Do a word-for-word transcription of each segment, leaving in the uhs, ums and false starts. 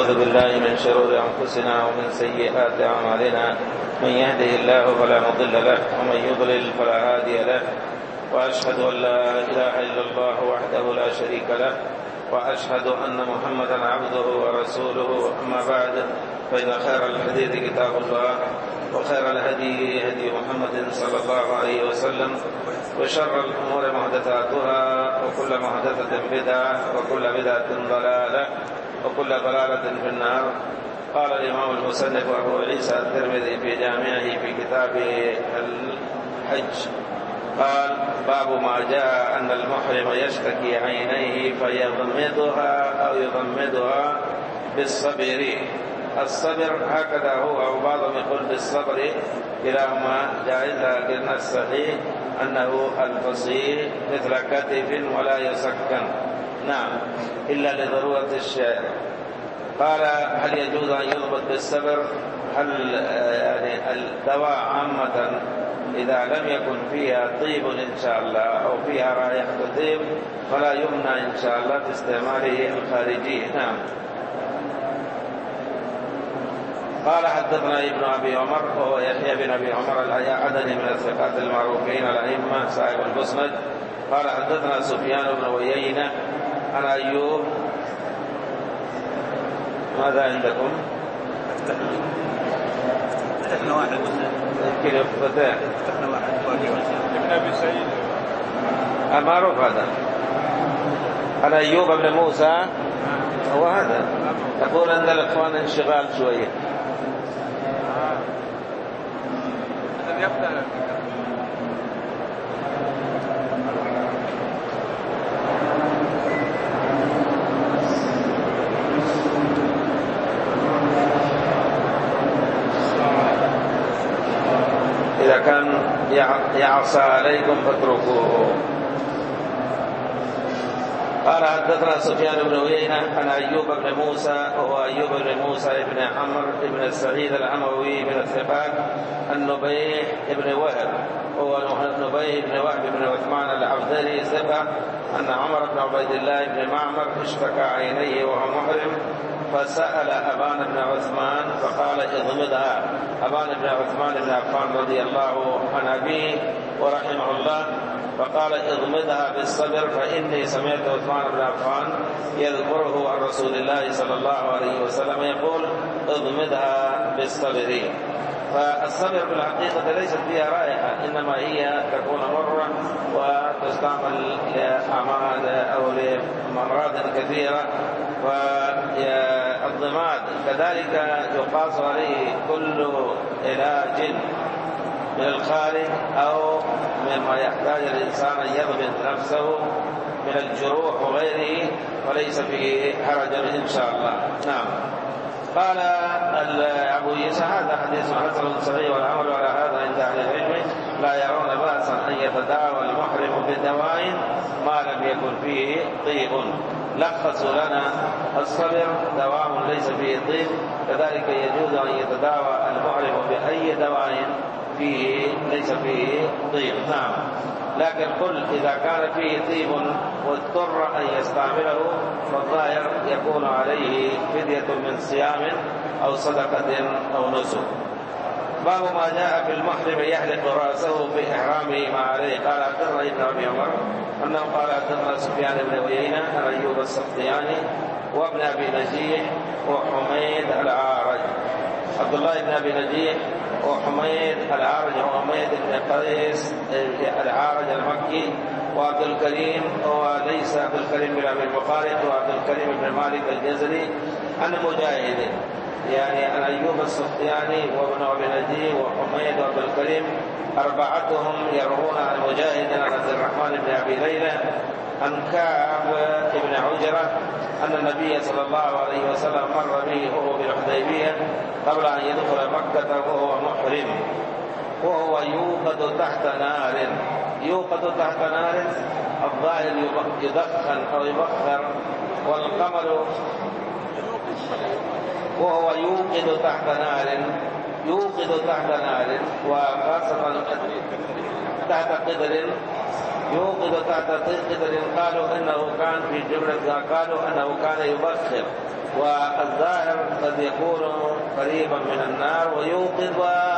ونعوذ بالله من شرور أنفسنا ومن سيئات أعمالنا، من يهده الله فلا مضل له ومن يضلل فلا هادي له، وأشهد أن لا إله إلا الله وحده لا شريك له، وأشهد أن محمدا عبده ورسوله. أما بعد، فإن خير الحديث كتاب الله، وخير الهدي هدي محمد صلى الله عليه وسلم، وشر الأمور محدثاتها، وكل محدثة بدعة، وكل بدعة ضلالة، وكل ضلالة في النار. قال الإمام المصنف أبو عيسى الترمذي في جامعه في كتاب الحج، قال: باب ما جاء أن المحرم يشتكي عينيه فيضمدها أو يضمدها بالصبر. الصبر هكذا هو، أو بعضهم يقول بالصبر، كلاهما جائز، لكن الصحيح أنه الفصيح مثل كتف ولا يسكن، نعم، إلا لضرورة الشيء. قال: هل يجوز أن يضبط بالصبر؟ هل يعني الدواء عامة إذا لم يكن فيها طيب إن شاء الله أو فيها رائحة طيب فلا يمنع إن شاء الله في استعماله الخارجي، نعم. قال: حدثنا ابن أبي عمر وهو يحيى بن أبي عمر العدني من الثقات المعروفين الأئمة صاحب المسند. قال: حدثنا سفيان بن عيينة عن أيوب. ماذا عندكم؟ افتحنا واحد يمكن يفتتان. افتحنا واحد ابن أبي سعيد معروف هذا. عن أيوب بن موسى، هو هذا. يقول أن الإخوان انشغال شوية. إذا كان يعصى عليكم فاتركوه. قال: حدثنا سفيان بن عيينة عن أيوب بن موسى وهو أيوب بن موسى بن عمرو بن السعيد الأموي من الثقات، النبيه بن وهب هو نبيه بن وهب بن عثمان العبدري ثقة، أن عمر بن عبيد الله بن معمر اشتكى عينيه وهو محرم، فسأل أبان بن عثمان فقال: اضمدها. أبان بن عثمان بن عفان رضي الله عن أبيه ورحمه الله فقال: اضمدها بالصبر، فإني سمعت عثمان بن عفان يذكره عن رسول الله صلى الله عليه وسلم يقول: اضمدها بالصبر. فالصبر بالحقيقة ليست فيها رائحة، إنما هي تكون مرة وتستعمل لأعمال أو لأمراض كثيرة. والضماد كذلك يقاس عليه كل علاج من الخارج أو مما يحتاج الإنسان أن يضبط نفسه من الجروح وغيره، وليس فيه حرج إن شاء الله، نعم. قال أبو عيسى: هذا حديث حسن صحيح، والعمل على هذا عند أهل العلم، لا يرون بأسا أن يتداوى المحرم بدواء ما لم يكن فيه طيب. لخصوا لنا: الصبر دواء ليس فيه طيب، كذلك يجوز أن يتداوى المحرم بأي دواء فيه ليس فيه طيب، نعم. لكن قل إذا كان فيه طيب واضطر أن يستعمله فالظاهر يكون عليه فدية من صيام أو صدقة أو نسك. باب ما جاء في المحرم يحلق رأسه في إحرامه ما عليه. قال: حدثنا ابن أبي عمر أنه قال: حدثنا سفيان بن عيينة عن أيوب السختياني وابن أبي نجيح وحميد العارج. عبد الله بن أبي نجيح وحميد العارج وحميد بن قيس العارج المكي، وعبد الكريم وليس عبد الكريم بن أبي المقارق، وعبد الكريم بن مالك الجزري عن مجاهد، يعني عن أيوب السختياني وابن أبي نجيح وحميد وعبد الكريم، أربعتهم يروون عن مجاهد عن عبد الرحمن بن أبي ليلى عن كعب بن عجرة أن النبي صلى الله عليه وسلم مر به وهو بالحديبية قبل أن يدخل مكة وهو محرم، وهو يوقد تحت نار. يوقد تحت نار الظاهر يدخن أو يبخر، والقمر وهو يوقد تحت نار، يوقد تحت نار، وخاصة تحت قدر يوقد تحت قدر. قالوا انه كان في جملة، قالوا انه كان يبخر والظاهر قد يكون قريبا من النار ويوقظ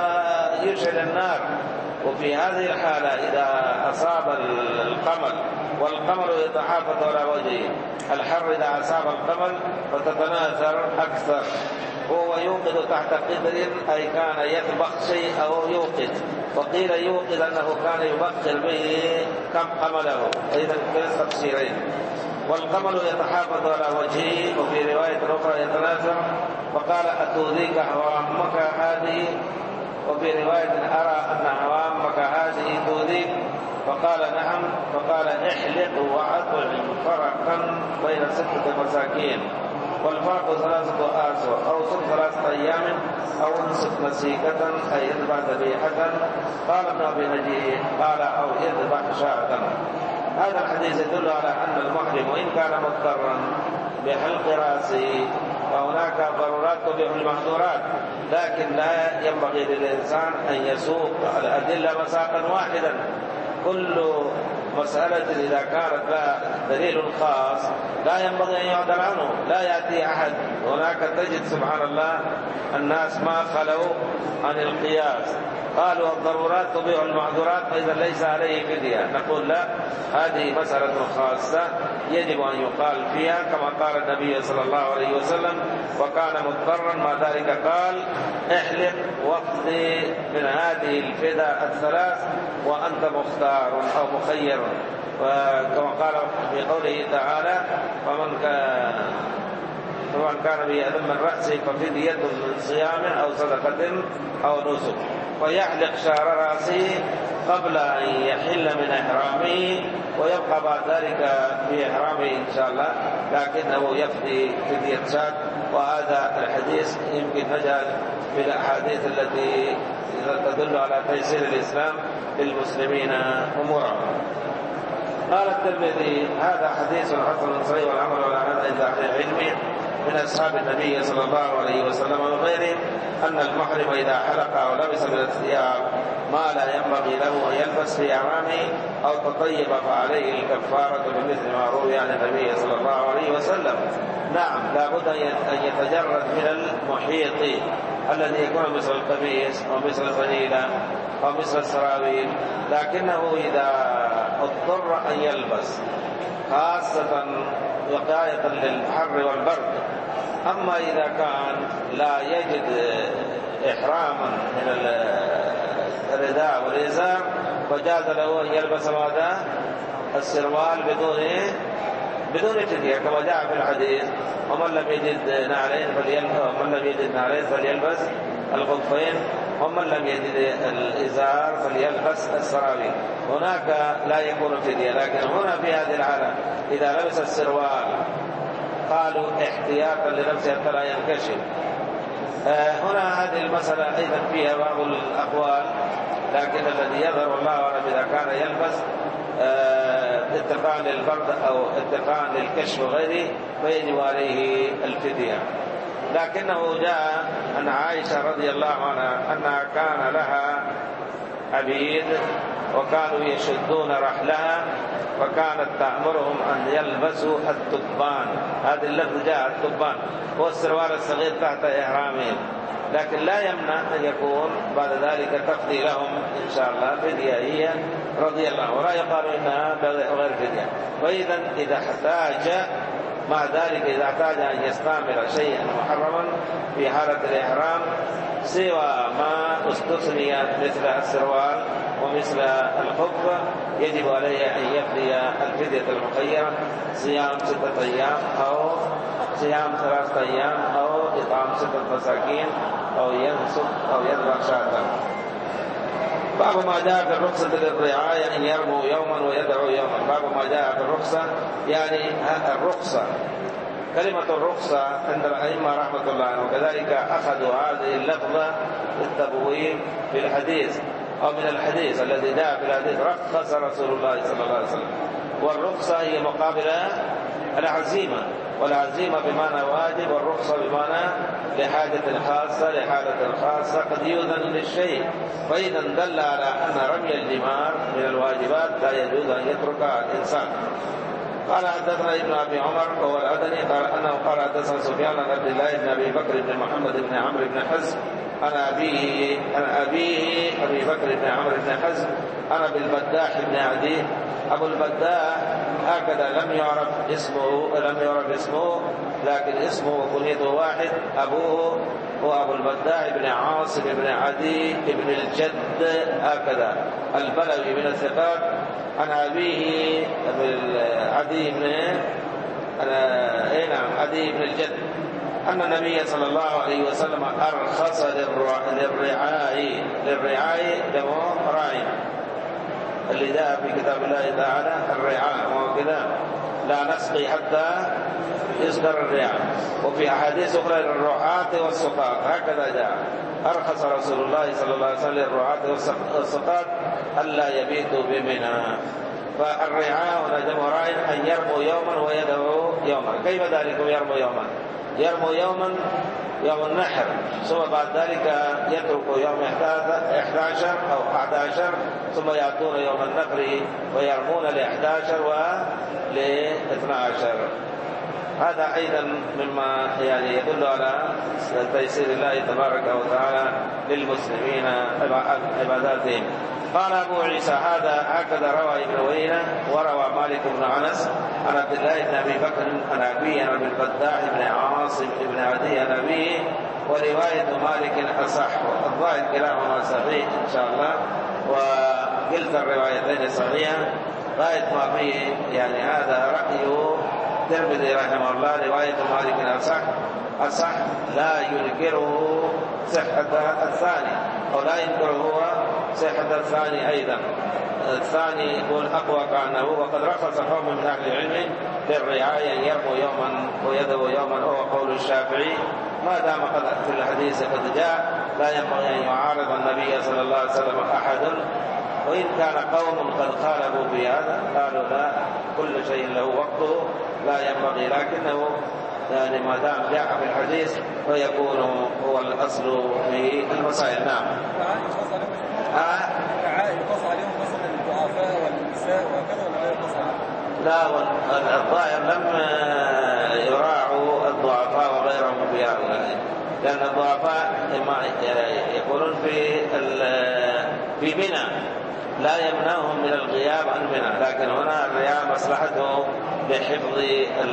ويشعل النار. وفي هذه الحالة إذا أصاب القمل والقمل يتحافظ على وجهه، الحر إذا أصاب القمل فتتناثر أكثر، هو يوقد تحت قدر أي كان يطبخ شيء أو يوقد، وقيل يوقد أنه كان يبخر به كم قمله، إذا كان تفسيرين. والقمل يتحافظ على وجهه، وفي رواية أخرى يتناثر، فقال أتؤذيك هوامك هذه، وفي رواية أرى أن هوامك هذه تؤذيك، فقال نعم، فقال احلق وأطعم فرقا بين ستة مساكين، والفرق ثلاثة آسر أو صم ثلاثة أيام أو انصف مسيكة أي يذبح ذبيحة. قال ابن أبي نجيه قال أو يذبح شاة. هذا الحديث يدل على أن المحرم وإن كان مضطرا بحلق رأسه فهناك ضرورات تبيح المحظورات، لكن لا ينبغي للإنسان أن يسوق الأدلة مساقا واحدا. كل مسألة إذا كانت لها دليل خاص لا ينبغي أن يعدل عنه، لا يأتي أحد. هناك تجد سبحان الله الناس ما خلوا عن القياس، قالوا الضرورات تبيح المعذورات فإذا ليس عليه فدية. نقول لا، هذه مسألة خاصة يجب أن يقال فيها كما قال النبي صلى الله عليه وسلم وكان مضطرا ما ذلك قال احلق واقضي من هذه الفدى الثلاث وأنت مختار أو مخير، وكما قال في قوله تعالى فمن كان فمن كان به أذى من رأسه ففدية من صيام أو صدقة أو نسك، فيحلق شعر رأسه قبل أن يحل من إحرامه ويبقى بعد ذلك في إحرامه إن شاء الله، لكنه يفدي فدية شاة. وهذا الحديث يمكن نجعل في الأحاديث التي تدل على تيسير الإسلام للمسلمين أمورهم. قال الترمذي هذا حديث حسن صحيح والعمل على هذا عند أهل العلم من أصحاب النبي صلى الله عليه وسلم وغيره أن المحرم إذا حلق أو لبس من الثياب ما لا ينبغي له أن يلبس في إحرامه أو تطيب فعليه الكفارة بمثل ما روي عن النبي صلى الله عليه وسلم. نعم، لا بد أن يتجرد من المحيط الذي يكون مثل القميص أو مثل الفنيلة أو مثل السراويل، لكنه إذا اضطر أن يلبس خاصة وقاية للحر والبرد. أما إذا كان لا يجد إحراما من الرداء والإزار فجاز له أن يلبس ماذا؟ السروال بدون بدون فدية كما جاء في الحديث ومن لم يجد نعلين فليلبس ومن لم يجد نعلين فليلبس الخفين ومن لم يجد الإزار فليلبس السراويل. هناك لا يكون فدية، لكن هنا في هذه الحالة إذا لبس السروال قالوا احتياطا لنفسه حتى لا ينكشف. آه هنا هذه المسألة أيضا فيها بعض الأقوال، لكن الذي يظهر والله أعلم إذا كان يلبس آه اتقاء للبرد أو اتقاء للكشف وغيره فيجب عليه الفدية. لكنه جاء عن عائشة رضي الله عنها أنها كان لها عبيد وكانوا يشدون رحلها وكانت تأمرهم أن يلبسوا التبان. هذا اللفظ جاء التبان هو السروال الصغير تحت إحرامهم، لكن لا يمنع أن يكون بعد ذلك تفدي لهم إن شاء الله فدية هي رضي الله، ولا يقال إنها غير فدية. وإذا إذا احتاج مع ذلك إذا احتاج أن يستعمل شيئا محرما في حالة الإحرام سوى ما استثني مثل السروال ومثل الخف يجب عليه أن يفدي الفدية المخيرة صيام ستة أيام أو صيام ثلاثة أيام أو إطعام ستة مساكين أو ينسك أو يذبح شاة. باب ما جاء في الرخصة للرعاية أن يرموا يوما ويدعوا يوما. باب ما جاء في الرخصة يعني الرخصة، كلمة الرخصة عند الأئمة رحمة الله عنهم وكذلك أخذوا هذه اللفظة للتبويب في الحديث أو من الحديث الذي جاء في الحديث رخص رسول الله صلى الله عليه وسلم. والرخصة هي مقابلة العزيمة، والعزيمة بمعنى واجب والرخصة بمعنى لحاجة خاصة لحالة خاصة قد يؤذن للشيء. فإذا دل على أن رمي الجمار من الواجبات لا يجوز أن يتركها الإنسان. قال حدثنا ابن ابي عمر وهو الادني قال انه قال حدثنا سفيان عن عبد الله بن ابي بكر بن محمد بن عمرو بن حزم عن ابيه عن ابيه ابي بكر بن عمرو بن حزم عن ابي البداح بن عدي. ابو البداح هكذا لم يعرف اسمه لم يعرف اسمه لكن اسمه وكنيته واحد. ابوه هو ابو البداح بن عاصم بن عدي بن الجد هكذا البلوي من الثقات. عن أبيه عدي بن اي نعم عدي بن الجد أن النبي صلى الله عليه وسلم أرخص للرعاء للرعاء جمع راعي اللي جاء في كتاب الله تعالى الرعاء وكذا لا نسقي حتى يصدر الرعاء. وفي أحاديث أخرى للرعاة والسقاط هكذا جاء. أرخص رسول الله صلى الله عليه وسلم للرعاة والسقاط ألا يبيتوا بمنى. فالرعاء ونجم راع أن يرموا يوما ويدعو يوما. كيف ذلك يرموا يوما؟ يرموا يوما يوم النحر ثم بعد ذلك يتركوا يوم إحدى عشر أو أحد عشر ثم يأتون يوم النحر ويرمون لإحدى عشر ولإثنى عشر. هذا أيضا مما يعني يدل على تيسير الله تبارك وتعالى للمسلمين عباداتهم. قال أبو عيسى هذا هكذا روى ابن وينة وروى مالك بن أنس عن عبد الله بن أبي بكر عن أبيه عن البداح بن عاصم بن عدي عن أبيه. ورواية مالك أصح. الظاهر كلاهما صحيح إن شاء الله وكلتا الروايتين صحيحة. غاية ما فيه يعني هذا رأي الترمذي رحمه الله رواية مالك أصح أصح لا ينكره صحة الثاني أو لا ينكره هو صحة الثاني أيضا. الثاني يقول أقوى كأنه. وقد رخص قوم من أهل العلم للرعاية يرموا يوما ويدعو يوما هو قول الشافعي ما دام قد في الحديث قد جاء لا ينبغي أن يعارض النبي صلى الله عليه وسلم أحد. وإن كان قوم قد خالفوا في هذا قالوا لا كل شيء له وقته لا ينبغي لكنه يعني ما دام جاء في الحديث فيكون هو الأصل في المسائل. نعم. الرعاء يقص عليهم مثلا الضعفاء والنساء وكذا ولا لا يقص عليهم؟ لا والظاهر لم يراعوا الضعفاء وغيرهم في هؤلاء لأن الضعفاء يقولون في في منى لا يمنعهم من الغياب عن منى. لكن هنا الرعاء مصلحته بحفظ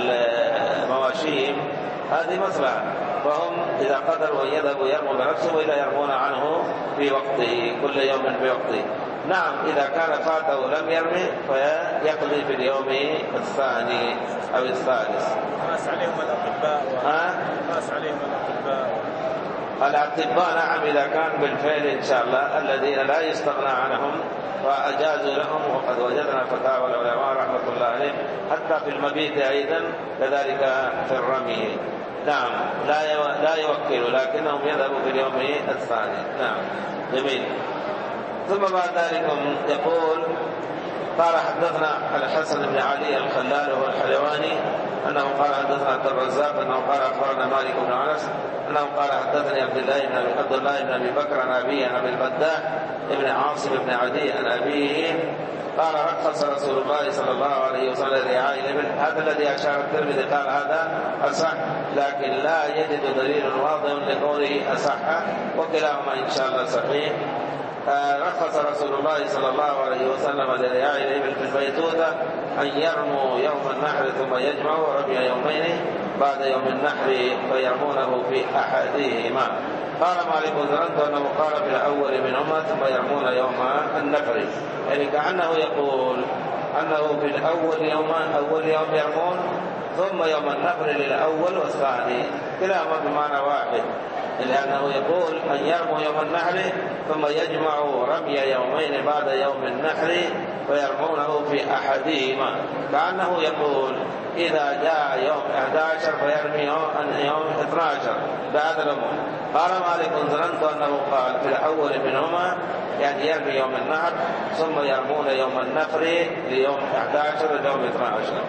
مواشيهم هذه مصلحة. فهم إذا قدروا أن يذهبوا يرموا بنفسه وإلا يرمون عنه في وقته كل يوم في وقته. نعم إذا كان فاته لم يرمي فيقضي في اليوم الثاني أو الثالث. قاس عليهم الأطباء قاس عليهم الأطباء الأطباء نعم إذا كان بالفعل إن شاء الله الذين لا يستغنى عنهم فأجازوا لهم. وقد وجدنا فتاوى العلماء رحمة الله عليهم حتى في المبيت أيضا كذلك في الرمي. نعم لا لا يوكلوا لكنهم يذهبوا في اليوم الثاني. نعم جميل. ثم بعد ذلك يقول قال حدثنا الحسن بن علي الخلال وهو الحلواني أنه قال حدثنا عبد الرزاق أنه قال أخبرنا مالك بن أنس أنه قال حدثني عبد الله بن أبي عبد الله بن أبي بكر عن أبيه عن أبي البداح ابن عاصم بن عدي عن أبيه قال رخص رسول الله صلى الله عليه وسلم لرعاء الإبل. هذا الذي أشار الترمذي قال هذا أصح لكن لا يجد دليل واضح لقوله أصح وكلاهما إن شاء الله صحيح. رخص رسول الله صلى الله عليه وسلم لرعاء الإبل في البيتوتة أن يرموا يوم النحر ثم يجمعوا رمي يومين بعد يوم النحر فيرمونه في أحدهما. قال مالك ظننت أنه قال في الأول منهما ثم يرمون يوم النحر يعني كأنه يقول أنه في الأول يوم أول يوم يرمون ثم يوم النحر للأول والثاني كلاهما بمعنى واحد لأنه يقول أن يرموا يوم النحر ثم يجمعوا رمي يومين بعد يوم النحر فيرمونه في أحدهما كأنه يقول إذا جاء يوم أحد عشر فيرمي يوم اثني عشر بعد الأمور. قال مالك ظننت أنه قال في الأول منهما يعني يرمي يوم النحر ثم يرمون يوم النحر ليوم أحد عشر ليوم اثني عشر.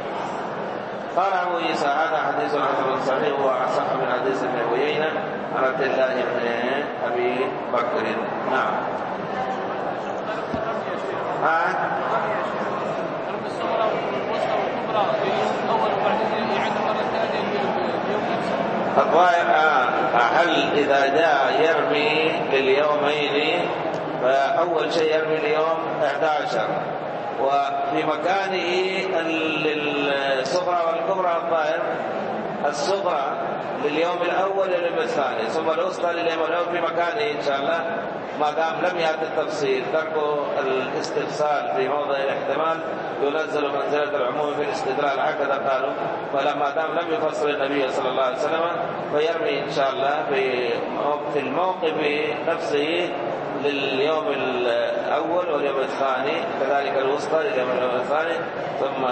قال أبو عيسى هذا حديث حسن صحيح وأصح من حديث ابن عيينة عن عبد الله بن أبي بكر. نعم. ها؟ الظاهر أحل إذا جاء يرمي لليومين، فأول شيء يرمي اليوم أحد عشر، وفي مكانه للصغرى والكبرى الظاهر الصغرى لليوم الأول لليوم الثاني، ثم الوسطى لليوم الأول في مكانه إن شاء الله، ما دام لم يأتي التفصيل. ترك الاستفصال في موضع الاحتمال ينزل منزلة العموم في الاستدلال، هكذا قالوا. فلما دام لم يفصل النبي صلى الله عليه وسلم فيرمي إن شاء الله في الموقف نفسه لليوم الأول واليوم الثاني، كذلك الوسطى لليوم الثاني ثم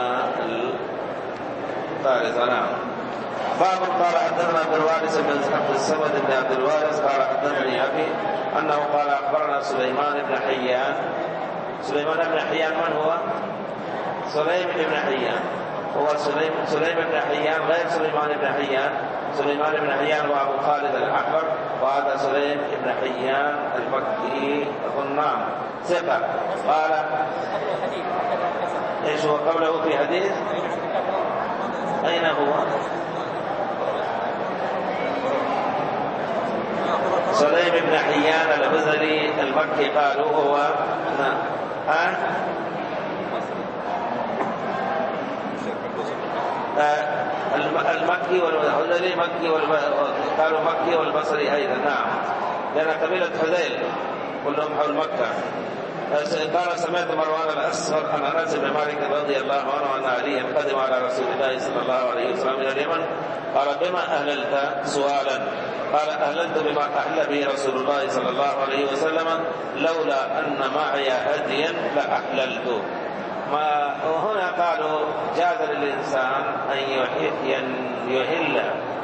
الثالث. نعم. باب قال حدثنا عبد الوارث بن عبد الصمد بن عبد الوارث قال حدثني أبي أنه قال أخبرنا سليمان بن حيان. سليمان بن حيان من هو؟ سليم بن حيان، هو سليم سليم بن حيان غير سليمان بن حيان. سليمان بن حيان هو أبو خالد الأحمر، وهذا سليم بن حيان المكي الظنام ثقة. قال ايش هو قبله في حديث؟ أين هو؟ سليم بن حيان الهذلي المكي قالوا هو ها المكي والهذلي مكي قالوا مكي والبصري أيضا. نعم، لأن قبيلة حذيل كلهم حول مكة. قال سمعت مروان الأصفر عن أنس بن مالك رضي الله عنه أن عليا قدم على رسول الله صلى الله عليه وسلم من اليمن، قال بما أهللت؟ سؤالا. قال أهللت بما أهل به رسول الله صلى الله عليه وسلم، لولا أن معي هديا لأهللت. ما هنا قالوا جاز للإنسان أن يهل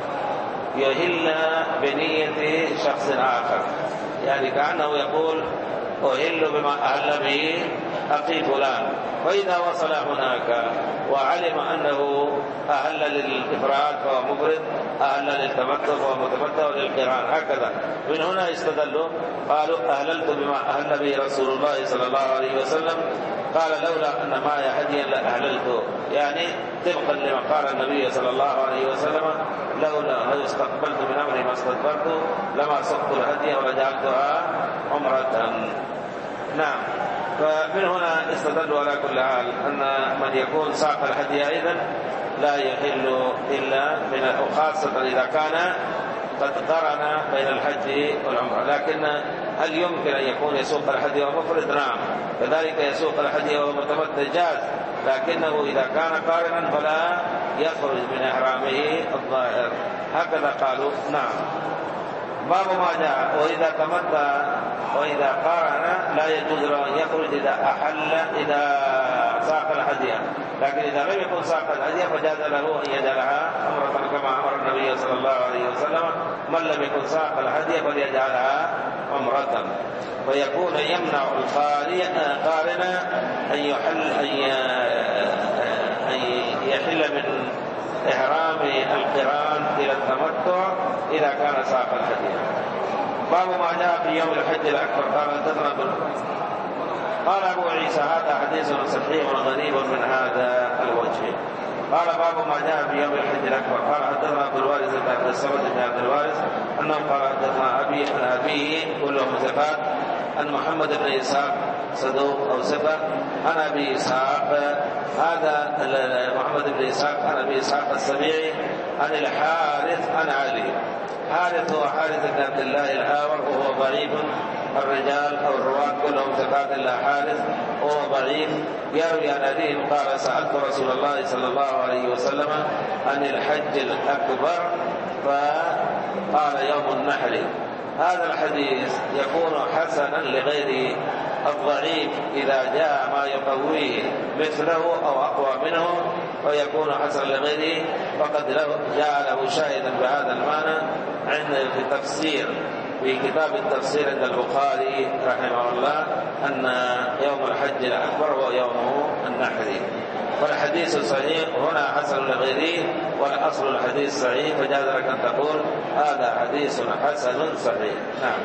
يهل بنية شخص آخر، يعني كأنه يقول أهل بما أهل به أخي فلان، فإذا وصل هناك وعلم أنه أهل للإفراد فهو مفرد، أهل للتمتع فهو متمتع وللقران، هكذا. من هنا استدلوا قالوا أهللت بما أهل به رسول الله صلى الله عليه وسلم، قال لولا أن معي هديا لأهللت، يعني طبقا لما قال النبي صلى الله عليه وسلم لولا لو استقبلت من أمري ما استدبرت لما سقت الهدي ولجعلتها عمرة. نعم. فمن هنا استدلوا على كل حال أن من يكون ساق الهدي أيضا لا يحل إلا من، خاصة إذا كان قد قرن بين الحج والعمرة. لكن هل يمكن أن يكون يسوق الهدي ومفرد؟ نعم، كذلك يسوق الهدي ومتمتع جاز، لكنه إذا كان قارنا فلا يخرج من إحرامه الظاهر، هكذا قالوا. نعم. باب ما جاء وإذا تمتع وإذا قارن لا يجوز له أن يخرج إذا أحل إذا ساق الهدي، لكن إذا لم يكن ساق الهدي فجاز له أن يجعلها عمرة كما أمر النبي صلى الله عليه وسلم، من لم يكن ساق الهدي فليجعلها عمرة، ويكون يمنع القارن أن يحل أن يحل من إحرام القران إلى التمتع إذا كان ساق الهدي. باب ما جاء في يوم الحج الأكبر. قال حدثنا قال أبو عيسى هذا حديث صحيح غريب من هذا الوجه. قال باب ما جاء في يوم الحج الأكبر. قال حدثنا عبد الوارث بن عبد الصمد بن عبد الوارث أنه قال حدثنا أبي عن أبيه كلهم ثقات، عن محمد بن إسحاق صدوق أو ثقة، عن أبي إسحاق هذا محمد بن إسحاق عن أبي إسحاق السبيعي عن الحارث عن علي. حارث هو حارث بن عبد الله الآور وهو ضعيف، الرجال أو الرواة كلهم ثقات إلا حارث وهو ضعيف. يروي عن أبيه قال سألت رسول الله صلى الله عليه وسلم عن الحج الأكبر فقال يوم النحر. هذا الحديث يكون حسنا لغير الضعيف إذا جاء ما يقويه مثله أو أقوى منه، ويكون حسنا لغيره، فقد جاء له شاهدا بهذا المعنى عند في تفسير في كتاب التفسير عند البخاري رحمه الله أن يوم الحج الأكبر هو يوم النحر. والحديث صحيح هنا حسن لغيره، والأصل الحديث صحيح، فجاز لك أن تقول هذا حديث حسن صحيح. نعم.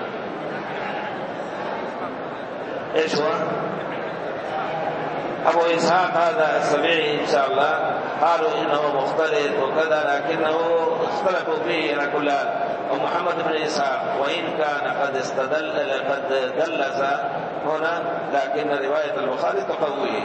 إيش هو؟ أبو إسحاق هذا السبيعي إن شاء الله قالوا إنه مختلط وكذا، لكنه اختلفوا فيه على كل حال. ومحمد بن إسحاق وإن كان قد استدل قد دلس هنا، لكن رواية البخاري تقويه.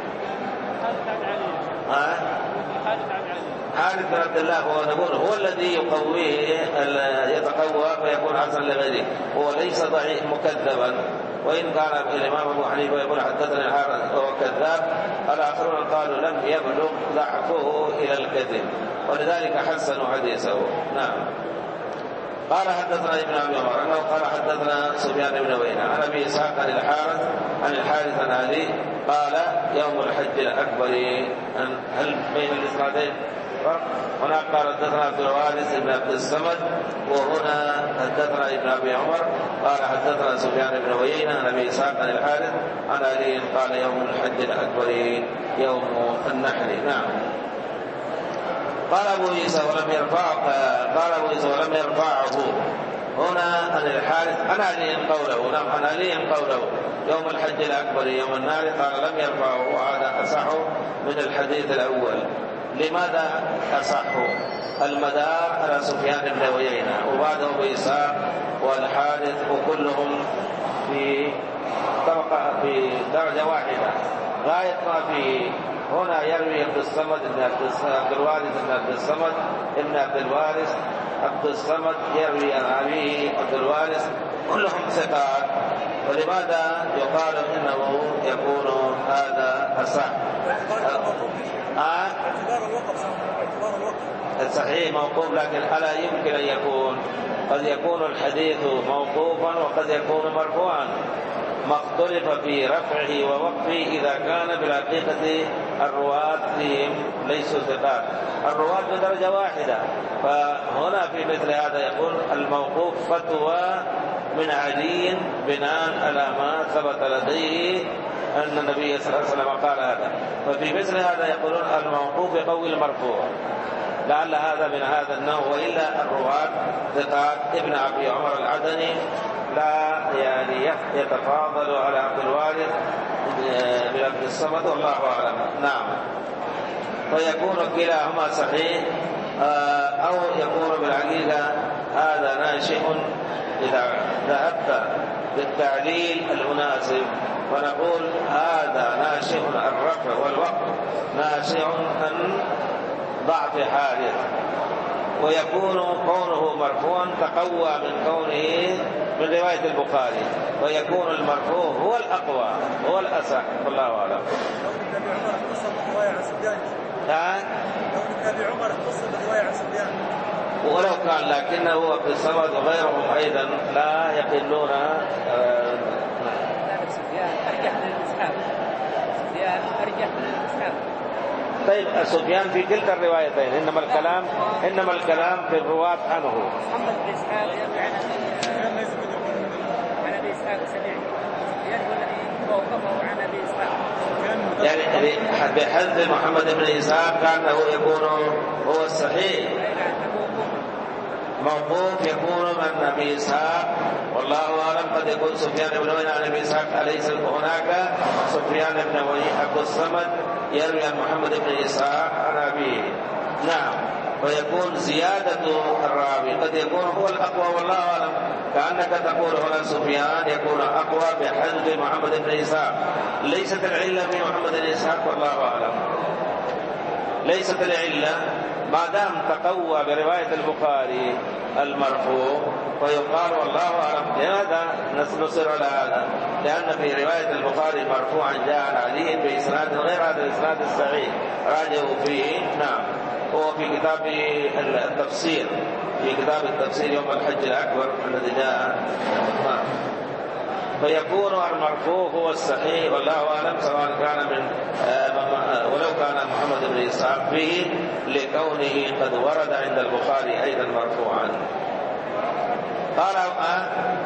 ها؟ حارث بن عبد الله هو نقول هو الذي يقويه يتقوى فيكون حسن لغيره، هو ليس ضعيف مكذبا. وإن كان الإمام أبو حنيفة يقول حدثنا الحارث وهو كذاب، الآخرون قالوا لم يبلغ ضعفه إلى الكذب، ولذلك حسنوا حديثه. نعم. قال حدثنا ابن أبي عمر أنه قال حدثنا سفيان بن عيينة عن أبي إسحاق عن الحارث عن الحارث عن علي قال يوم الحج الأكبر. هل بين الإسنادين فرق؟ هناك قال حدثنا عبد الوارث بن عبد الصمد، وهنا حدثنا ابن أبي عمر قال حدثنا سفيان بن عيينة عن أبي إسحاق عن الحارث عن علي قال يوم الحج الأكبر يوم النحر. نعم. قال أبو عيسى ولم يرفعه قال أبو عيسى ولم يرفعه هنا عن الحارث عن علي قوله. نعم، عن علي قوله يوم الحج الأكبر يوم النار، قال لم يرفعه، وهذا أصح من الحديث الأول. لماذا أصح؟ المدار على سفيان بن عيينة وبعده أبو عيسى والحارث، وكلهم في طبقة في درجة واحدة. غاية ما في هنا يروي عبد الصمد بن عبد الوارث بن عبد الصمد ابن عبد الوارث عبد الصمد يروي عن أبيه عبد الوارث، كلهم ثقات. ولماذا يقال إنه يكون هذا أصح؟ اعتبار الوقف اعتبار الوقف الصحيح موقوف، لكن ألا يمكن أن يكون؟ قد يكون الحديث موقوفا وقد يكون مرفوعا. ما اختلف في رفعه ووقفه إذا كان بالحقيقة الرواة فيهم ليسوا ثقات، الرواة بدرجة واحدة. فهنا في مثل هذا يقول الموقوف فتوى من علي بناء على ما ثبت لديه أن النبي صلى الله عليه وسلم قال هذا. ففي مثل هذا يقولون الموقوف يقوي المرفوع، لعل هذا من هذا النوع. وإلا الرواة ثقات. ابن أبي عمر العدني لا يعني يتفاضل على عبد الوارث بن عبد الصمد، والله أعلم. نعم. فيكون كلاهما صحيح، أو يكون بالحقيقة هذا ناشئ. إذا ذهبت بالتعليل المناسب ونقول هذا ناشئ الرفع والوقف ناشئ عن ضعف حارث، ويكون كونه مرفوعا تقوى من كونه من رواية البخاري، ويكون المرفوع هو الأقوى هو الأصح، والله أعلم. لو ابن عمر اختصر بالرواية عن سفيان لو ابن عمر اختصر بالرواية عن سفيان ولو كان، لكنه عبد الصمد وغيرهم أيضا لا يقلون. آه سفيان أرجح من الإسحاق سفيان أرجح من الإسحاق طيب سفيان في كلتا الروايتين، إنما الكلام إنما الكلام في الرواة عنه. محمد بن إسحاق يروي عن عن أبي إسحاق سمع سفيان هو الذي وقفه عن أبي إسحاق، يعني بحذف محمد بن إسحاق كأنه يكون هو الصحيح. موقوف يكون من أبي إسحاق، والله أعلم. قد يكون سفيان بن عيينة عن أبي إسحاق، أليس هناك سفيان بن عيينة عبد الصمد يروي عن محمد بن إسحاق عن أبيه. نعم. ويكون زيادة الراوي قد يكون هو الأقوى، والله أعلم. كأنك تقول هنا سفيان يكون أقوى بحذف محمد بن إسحاق. ليست العلة في محمد بن إسحاق، والله أعلم. ليست العلة ما دام تقوى برواية البخاري المرفوع، ويقال والله أعلم. لماذا نصر على هذا؟ لأن في رواية البخاري مرفوعا جاء عن علي بإسناد غير هذا الإسناد الصحيح راجعوا فيه. نعم. هو في كتاب التفسير في كتاب التفسير يوم الحج الأكبر الذي جاء. نعم. فيكون المرفوع هو الصحيح، والله أعلم، سواء كان من ولو كان محمد بن إسحاق فيه، لكونه قد ورد عند البخاري أيضا مرفوعا. قال آه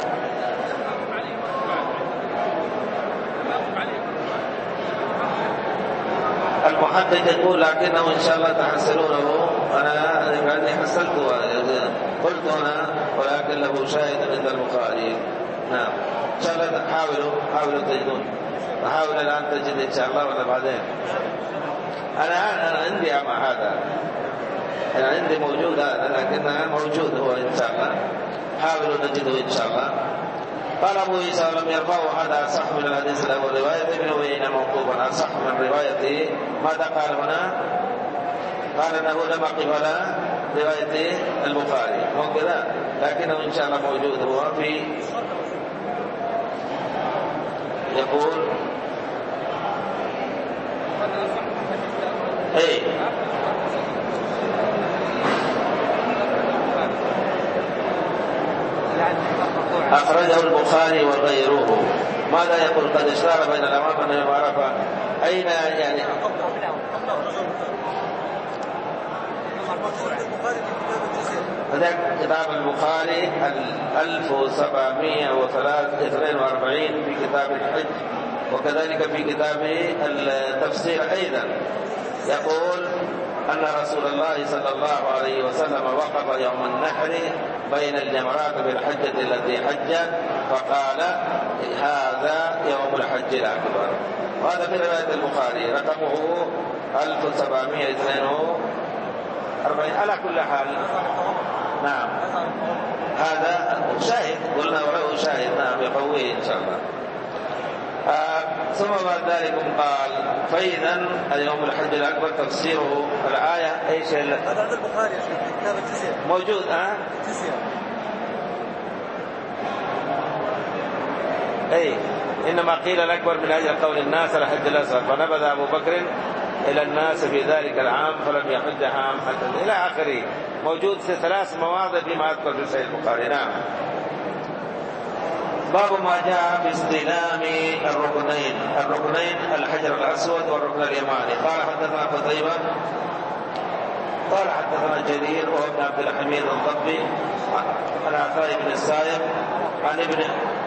المحدث يقول لكنه إن شاء الله تحسنونه. أنا يعني حصلت قلت هنا ولكن له شاهد عند البخاري. نعم إن شاء الله حاولوا حاولوا تجدون، نحاول الآن تجد إن شاء الله ولا بعدين. أنا أنا عندي مع هذا، أنا عندي موجود هذا، لكنه موجود هو إن شاء الله، حاولوا نجده إن شاء الله. قال أبو عيسى ولم يرفعه هذا أصح من الحديث الأول رواية ابن عيينة موقوفا، أصح من روايته. ماذا قال هنا؟ قال أنه لم أقف على رواية البخاري مو كذا، لكنه إن شاء الله موجود هو في يقول أي أخرجه البخاري وغيره. ماذا يقول؟ قد اشتهر بين الأمام أنه عرف أين يعني هذا كتاب البخاري ألف وسبعمائة واثنين وأربعين في كتاب الحج، وكذلك في كتاب التفسير أيضا يقول أن رسول الله صلى الله عليه وسلم وقف يوم النحر بين الجمرات بالحجة التي حج فقال هذا يوم الحج الأكبر. وهذا في رواية البخاري رقمه ألف وسبعمائة واثنين وأربعين. على كل حال نعم هذا شاهد، قلنا وله شاهد نعم يقويه إن شاء الله. آه ثم بعد ذلك قال فإذا اليوم الحج الأكبر تفسيره الآية أي شيء لك هذا عند البخاري يا شيخ كتاب الجزية موجود ها أه؟ الجزية أي إنما قيل الأكبر من أجل قول الناس الحج الأصغر فنبذ أبو بكر إلى الناس في ذلك العام فلم يحج عام حتى إلى آخره. موجود في ثلاث مواضع فيما أذكر في صحيح البخاري. نعم. باب ما جاء في استلام الركنين الركنين الحجر الأسود والركن اليماني. قال حدثنا قتيبة قال حدثنا جرير وهو ابن عبد الحميد الضبي عن عطاء بن السائب عن ابن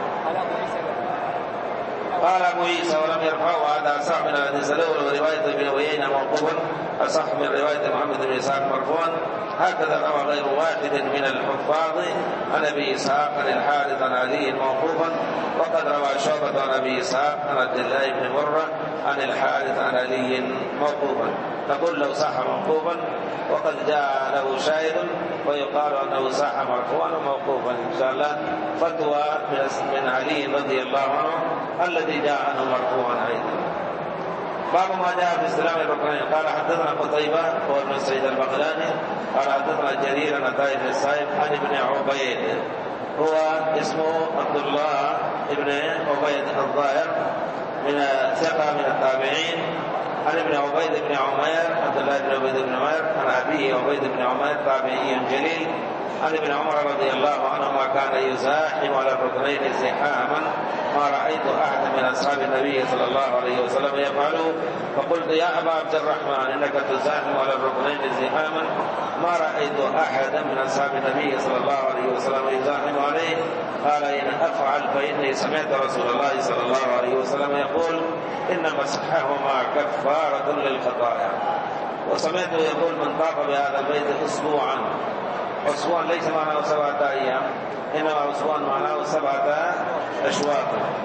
قال أبو عيسى ولم يرفعه هذا أصح من الحديث الأول ورواية ابن عيينة موقوفا أصح من رواية محمد بن إسحاق مرفوعا. هكذا روى غير واحد من الحفاظ عن أبي إسحاق عن الحارث عن علي موقوفا، وقد روى شعبة عن أبي إسحاق عن عبد الله بن مرة عن الحارث عن علي موقوفا. نقول لو صح موقوفا وقد جاء له شاهد ويقال أنه صح مرفوعا وموقوفا إن شاء الله فتوى من علي رضي الله عنه الذي جاء عنه مرفوعا أيضا. باب ما جاء في استلام الركنين. قال حدثنا قتيبة هو ابن سعيد البغلاني قال حدثنا جرير عن عطاء بن السائب عن ابن عبيد هو اسمه عبد الله ابن عبيد الظاهر من ثقة من التابعين عن ابن عبيد بن عمير عبد الله بن عبيد بن عمير عن أبيه عبيد بن عمير تابعي جليل عن ابن عمر رضي الله عنهما كان يزاحم على الركنين زحاما ما رأيت أحد من أصحاب النبي صلى الله عليه وسلم يفعله فقلت يا أبا عبد الرحمن إنك تزاحم على الركنين زحاما ما رأيت أحدا من أصحاب النبي صلى الله عليه وسلم يزاحم عليه. قال إن أفعل فإني سمعت رسول الله صلى الله عليه وسلم يقول إن مسحهما كفارة للخطايا، وسمعته يقول من طاف بهذا البيت أسبوعا. أسبوعا ليس معناه سبعة أيام إنما أسبوعا معناه سبعة أشواط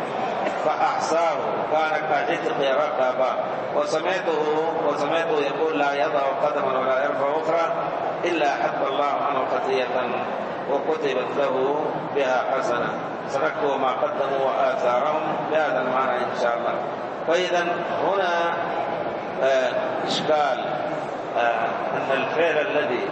فأحصاه كان كعتق رقبة. وسمعته وسمعته يقول لا يضع قدما ولا يرفع أخرى إلا حط الله عنه خطيئة وكتبت له بها حسنة. سنكتب ما قدموا وآثارهم بهذا المعنى إن شاء الله. فإذا هنا إشكال أن الفعل الذي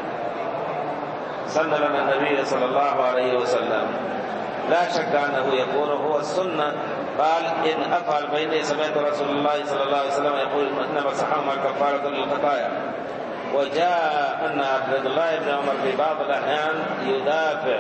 سن لنا النبي صلى الله عليه وسلم لا شك أنه يكون هو السنة. قال إن أفعل فإني سمعت رسول الله صلى الله عليه وسلم يقول إن مسحهما كفارة للخطايا. وجاء أن عبد الله بن عمر في بعض الأحيان يدافع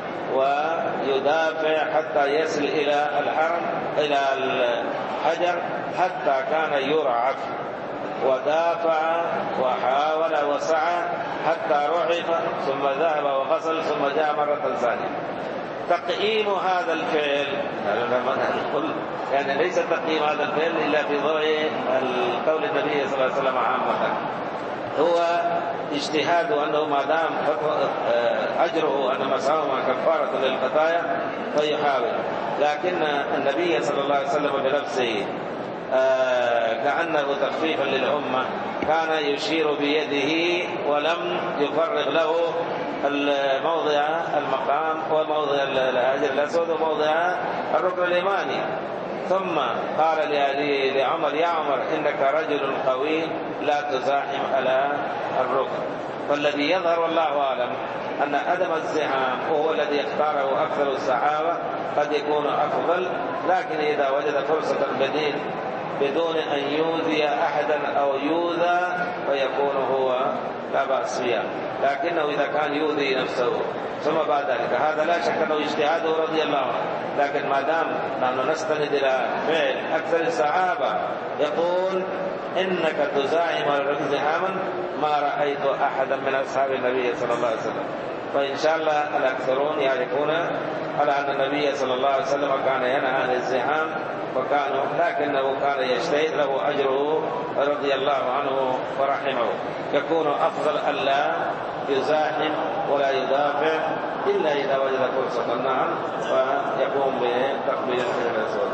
ويدافع حتى يصل إلى الحرم إلى الحجر حتى كان يرعف ودافع وحاول وسعى حتى رعف ثم ذهب وغسل ثم جاء مرة ثانية. تقييم هذا الفعل يعني ليس تقييم هذا الفعل إلا في ضوء قول النبي صلى الله عليه وسلم عامة. هو اجتهاد أنه ما دام أجره أن مسعهما كفارة للخطايا فيحاول، لكن النبي صلى الله عليه وسلم بنفسه كأنه تخفيفا للأمة كان يشير بيده ولم يفرغ له موضع المقام وموضع الحجر الأسود وموضع الركن اليماني. ثم قال لعمر: يا عمر إنك رجل قوي لا تزاحم على الركن. فالذي يظهر والله أعلم أن عدم الزحام وهو الذي اختاره أكثر الصحابة قد يكون أفضل، لكن إذا وجد فرصة بديل بدون أن يؤذي أحدا أو يؤذى فيكون هو لا بأس بها، لكنه إذا كان يؤذي نفسه ثم بعد ذلك هذا لا شك أنه اجتهاده رضي الله عنه، لكن ما دام نحن نستند إلى فعل أكثر الصحابة يقول: إنك تزاحم على الركن زحاما ما رأيت أحدا من أصحاب النبي صلى الله عليه وسلم. فإن شاء الله الأكثرون يعرفون على أن النبي صلى الله عليه وسلم كان ينهى عن الزحام وكانوا، لكنه كان يجتهد له أجره رضي الله عنه ورحمه. يكون أفضل ألا يزاحم ولا يدافع إلا إذا وجد فرصة النعم ويقوم بتقبيل الحجر الأسود.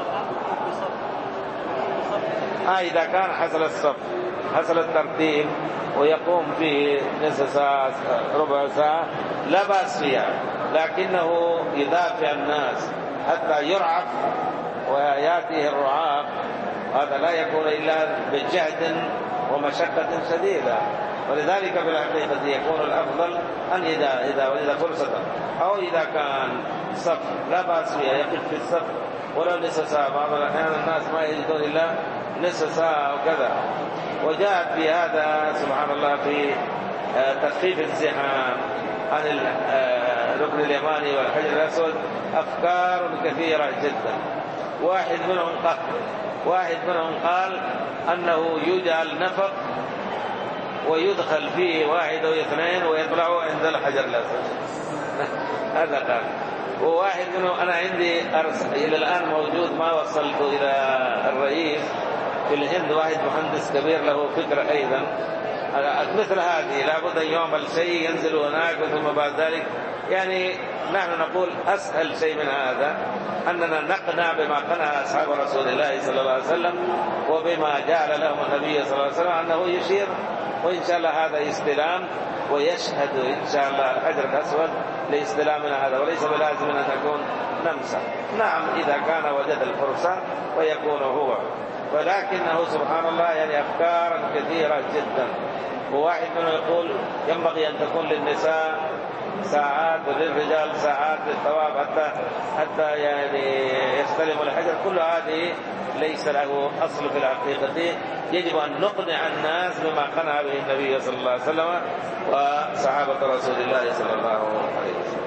آه إذا كان حصل الصف حصل الترتيب ويقوم فيه نصف ساعة ربع ساعة لا بأس فيها، لكنه يدافع الناس حتى يرعف ويأتيه الرعاف، هذا لا يكون إلا بجهد ومشقة شديدة. ولذلك في الحقيقة يكون الأفضل أن إذا إذا وجد فرصة أو إذا كان صف لا بأس فيها يقف في الصف ولو نصف ساعة. بعض الأحيان الناس ما يجدون إلا نصف ساعة وكذا. وجاءت في هذا سبحان الله في تخفيف الزحام عن الركن اليماني والحجر الأسود أفكار كثيرة جدا. واحد منهم قال واحد منهم قال أنه يجعل نفق ويدخل فيه واحد أو اثنين ويطلعوا عند الحجر الأسود. هذا قال. وواحد منهم أنا عندي أرسل إلى الآن موجود ما وصلت إلى الرئيس في الهند، واحد مهندس كبير له فكرة أيضا مثل هذه، لابد أن يعمل شيء ينزل هناك ثم بعد ذلك. يعني نحن نقول أسهل شيء من هذا أننا نقنع بما قنع أصحاب رسول الله صلى الله عليه وسلم وبما جعل لهم النبي صلى الله عليه وسلم أنه يشير، وإن شاء الله هذا استلام ويشهد إن شاء الله الحجر الأسود لاستلامنا هذا، وليس بلازم أن نكون نمسح. نعم إذا كان وجد الفرصة ويكون هو، ولكنه سبحان الله يعني أفكار كثيرة جدا. وواحد منه يقول ينبغي أن تكون للنساء ساعات وللرجال ساعات للطواف حتى حتى يعني يستلم الحجر. كل هذه ليس له أصل في الحقيقة. يجب أن نقنع الناس بما قنع به النبي صلى الله عليه وسلم وصحابة رسول الله صلى الله عليه وسلم.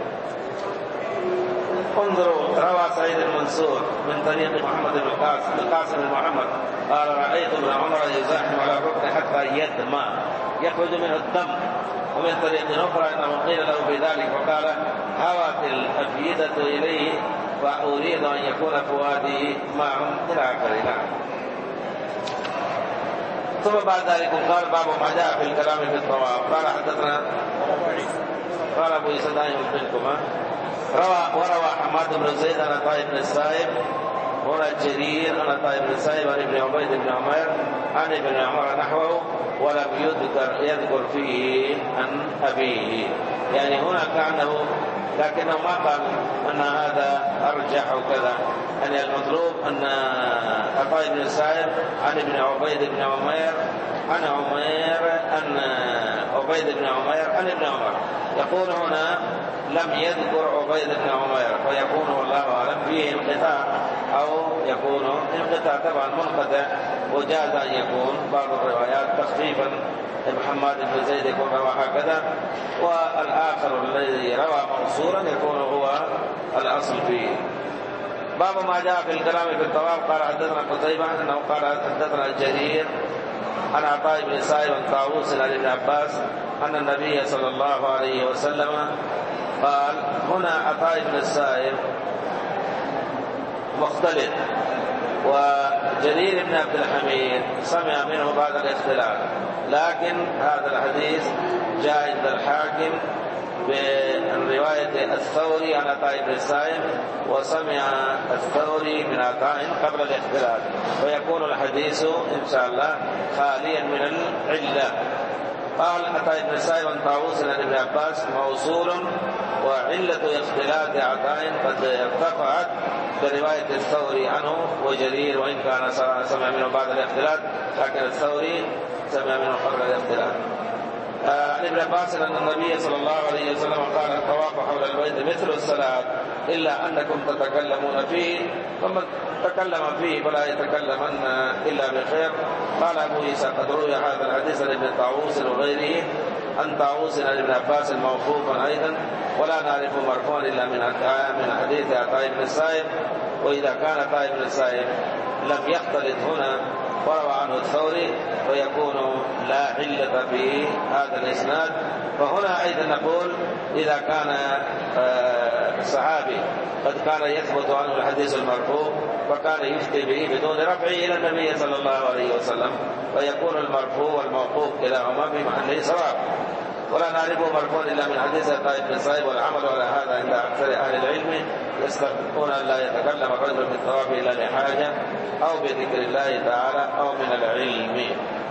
انظروا، روى سعيد المنصور من طريق محمد بن القاسم القاسم بن محمد قال: رأيت ابن عمر يزاحم على الركن حتى يدمى يخرج منه الدم. ومن طريق أخرى أنه قيل له بذلك فقال: هوت الأفئدة إليه وأريد أن يكون فؤادي معهم إلى آخره. نعم. ثم بعد ذلك قال: باب ما جاء في الكلام في الطواف. قال: حدثنا قال أبو عيسى دائما منكم روى وروى حماد بن زيد عن عطاء بن السائب هنا جرير عن عطاء بن السائب عن ابن عبيد بن عمير عن ابن عمر نحوه ولم يذكر يذكر فيه عن أبيه. يعني هنا كأنه لكنه ما قال أن هذا أرجح وكذا. يعني المطلوب أن عطاء بن السائب عن ابن عبيد بن عمير عن عمير أن عبيد بن عمير عن ابن عمر. يقول هنا لم يذكر عبيد بن عمير، فيكون والله أعلم فيه انقطاع أو يكون انقطاع طبعا منقطع، وجاز أن يكون بعض الروايات تخفيفا محمد بن زيد يكون روى هكذا، والآخر الذي روى موصولا يكون هو الأصل فيه. باب ما جاء في الكلام في الطواف. قال: حدثنا قتيبة أنه قال: حدثنا جرير عن عطاء بن سائب عن طاووس عن ابن عباس أن النبي صلى الله عليه وسلم قال. هنا عطاء بن السائب مختلف. وجرير بن عبد الحميد سمع منه بعد الاختلاف، لكن هذا الحديث جاء عند الحاكم برواية الثوري عن عطاء بن السائب، وسمع الثوري من عطاء قبل الاختلاف، فيكون الحديث إن شاء الله خاليا من العلة. قال عطاء بن السائب عن طاووس عن ابن عباس موصول، وعلة اختلاف عطاء قد ارتفعت برواية الثوري عنه وجرير، وإن كان سمع منه بعد الاختلاف، لكن الثوري سمع منه قبل الاختلاف. عن ابن عباس أن النبي صلى الله عليه وسلم قال: الطواف حول البيت مثل الصلاة إلا أنكم تتكلمون فيه، فمن تكلم فيه فلا يتكلمن إلا بخير. قال أبو عيسى: قد روي هذا الحديث عن ابن طاووس وغيره عن طاووس عن ابن عباس موقوفا أيضا، ولا نعرف مرفوعا إلا من من حديث عطاء بن السائب. وإذا كان عطاء بن السائب لم يختلط هنا وروى عنه الثوري، ويكون لا علة في هذا الإسناد. فهنا أيضا نقول إذا كان الصحابي قد كان يثبت عنه الحديث المرفوع وكان يفتي به بدون رفعه إلى النبي صلى الله عليه وسلم، فيكون المرفوع والموقوف كلاهما في محله سواء. ولا نعرفه مرفوعا إلا من حديث عطاء بن السائب، والعمل على هذا عند أكثر أهل العلم، يستحقون أن لا يتكلم الرجل بالطواف إلا لحاجة أو بذكر الله تعالى أو من العلم.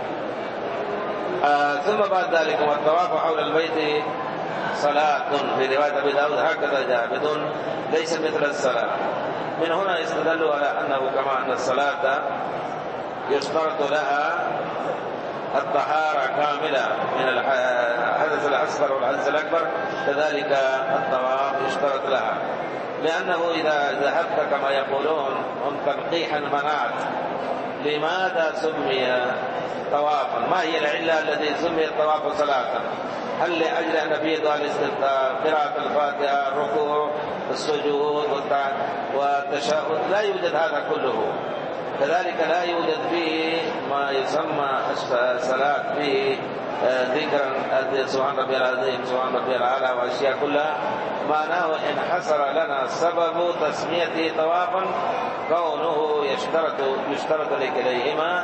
آه ثم بعد ذلك والطواف حول البيت صلاة، في رواية أبي داود هكذا جاء بدون ليس مثل الصلاة. من هنا يستدل على أنه كما أن الصلاة يشترط لها الطهارة كاملة من الحدث الأصغر والحدث الأكبر، كذلك الطواف يشترط لها، لأنه إذا ذهبت كما يقولون هم تنقيحا منعت. لماذا سمي طوافا؟ ما هي العلة التي سمي الطواف صلاة؟ هل لأجل أن فيه دعاء الاستفتاح، قراءة الفاتحة، الركوع، السجود والتشهد؟ لا يوجد هذا كله. كذلك لا يوجد فيه ما يسمى الصلاة فيه ذكرا سبحان ربي العظيم سبحان ربي الأعلى وأشياء كلها. معناه إن حصل لنا سبب تسميته طوافا كونه يشترط يشترط لكليهما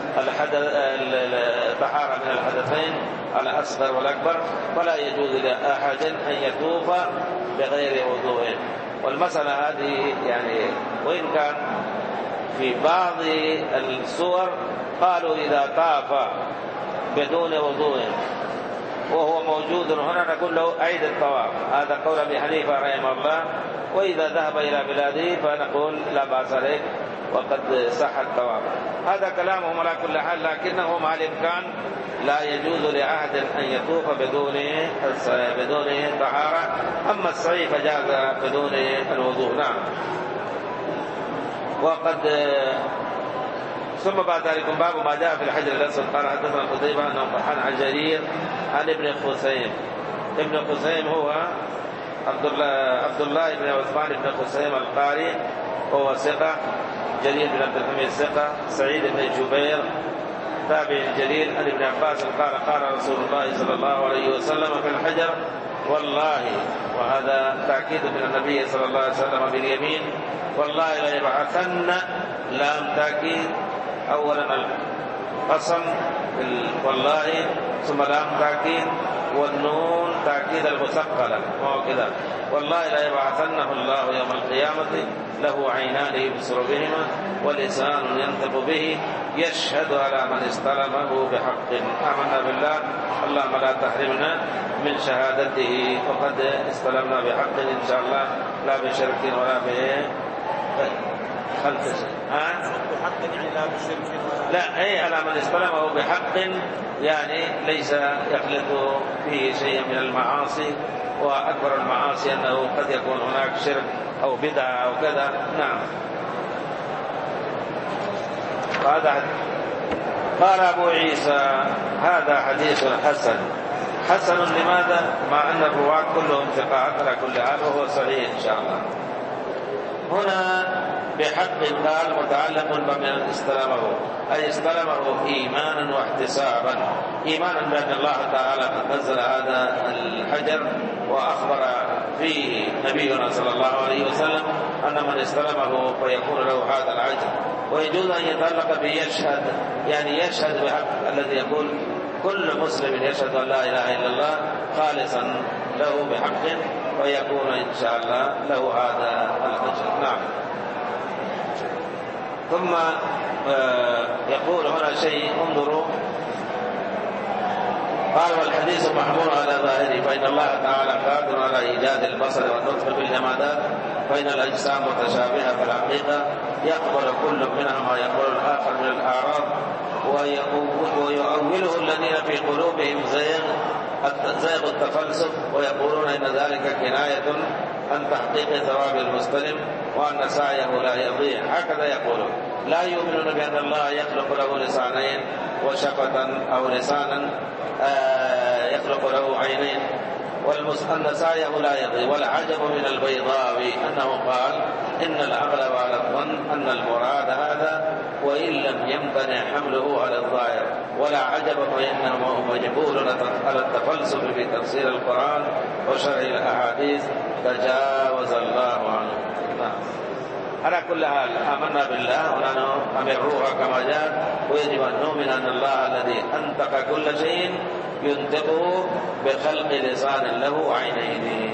الطهارة من الحدثين الأصغر والأكبر، فلا يجوز لأحد أن يطوف بغير وضوء. والمسألة هذه يعني وإن كان في بعض الصور قالوا إذا طاف بدون وضوء وهو موجود هنا نقول له أعيد الطواف، هذا قول أبي حنيفة رحمه الله. وإذا ذهب إلى بلاده فنقول لا بأس عليك وقد صح الطواف. هذا كلامهم على كل حال، لكنه مع الإمكان لا يجوز لأحد أن يطوف بدون بدون طهارة. أما الصحيح فجاز بدون الوضوء. نعم. وقد ثم بعد ذلك باب ما جاء في الحجر الأسود. قال حدثنا قتيبة أنه عن جرير عن ابن خثيم. ابن خثيم هو عبد الله عبد الله بن عثمان بن خثيم القاري، وهو ثقة. جرير بن عبد الحميد ثقة. سعيد بن جبير تابع جليل عن ابن عباس قال قال رسول الله صلى الله عليه وسلم في الحجر والله، وهذا تأكيد من النبي صلى الله عليه وسلم باليمين، والله لا يبعثن، لام تأكيد أولا القسم والله ثم لام تأكيد والنون تأكيد المثقلة وهو كذا. والله لا يبعثنه الله يوم القيامة له عينان يبصر بهما ولسان ينطق به يشهد على من استلمه بحق. آمنا بالله اللهم لا تحرمنا من شهادته، وقد استلمنا بحق إن شاء الله لا بشرك ولا بخلق شيء. بحق يعني لا بشرك لا أي على من استلمه بحق، يعني ليس يخلط فيه شيء من المعاصي، وأكبر المعاصي أنه قد يكون هناك شرك أو بدعة أو كذا. نعم. قال أبو عيسى هذا حديث حسن. حسن لماذا؟ مع أن الرواة كلهم ثقات على كل حال، وهو صحيح إن شاء الله. هنا بحق قال متعلق بمن استلمه، أي استلمه إيمانا واحتسابا، إيمانا بأن الله تعالى قد نزل هذا الحجر وأخبر فيه نبينا صلى الله عليه وسلم أن من استلمه فيكون له هذا العجر. ويجوز أن يتعلق بيشهد، يعني يشهد بحق الذي يقول كل مسلم يشهد أن لا إله إلا الله خالصا له بحق، ويكون إن شاء الله له هذا الأجر. نعم. ثم يقول هنا شيء، انظروا، قال والحديث محمول على ظاهره، فإن الله تعالى قادر على إيجاد البصر والنطق بالجمادات، فإن الأجسام متشابهة في الحقيقة، يقبل كل منها ما يقبل الآخر من الأعراض، ويؤوله الذين في قلوبهم زيغ زيغ التفلسف، ويقولون إن ذلك كناية عن تحقيق ثواب المستلم وأن سعيه لا يضيع. هكذا يقولون، لا يؤمنون بأن الله يخلق له لسانين وشفة أو لسانا يخلق له عينين، وأن سعيه لا يضيع. والعجب من البيضاوي أنه قال إن الأغلب على الظن أن المراد هذا وإن لم يمتنع حمله على الظاهر، ولا عجب فإنه مجبول على التفلسف في تفسير القرآن وشرح الأحاديث، تجاوز الله عنه. نعم. على كل حال آمنا بالله ونحن أمروها كما جاء، ويجب أن نؤمن أن الله الذي أنطق كل شيء ينطقه بخلق لسان له عينين،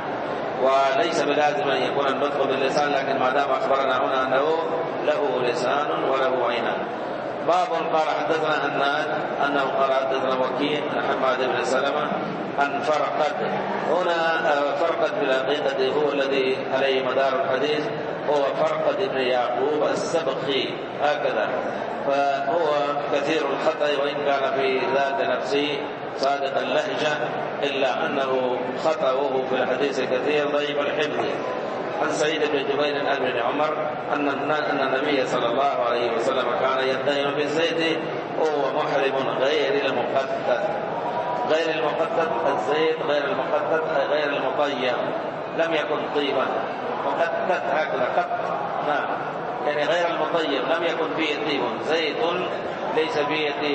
وليس بلازم أن يكون النطق باللسان، لكن ما دام أخبرنا هنا أنه له لسان وله عينان. باب قال حدثنا هناد أنه قال حدثنا وكيع عن حماد بن سلمة عن فرقد. هنا فرقد بالحقيقة هو الذي عليه مدار الحديث، هو فرقد بن يعقوب السبخي هكذا، فهو كثير الخطأ وإن كان في ذات نفسه صادق اللهجة، إلا أنه خطأه في الحديث كثير ضعيف الحفظ. عن سعيد بن جبير عن ابن عمر أن النبي صلى الله عليه وسلم كان يدين بالزيت وهو محرم غير المقتت. غير المقتت الزيت غير المقتت غير المطيب، لم يكن طيبا. مقتت هكذا قط، نعم، يعني غير المطيب لم يكن فيه طيب، زيت ليس فيه طيب.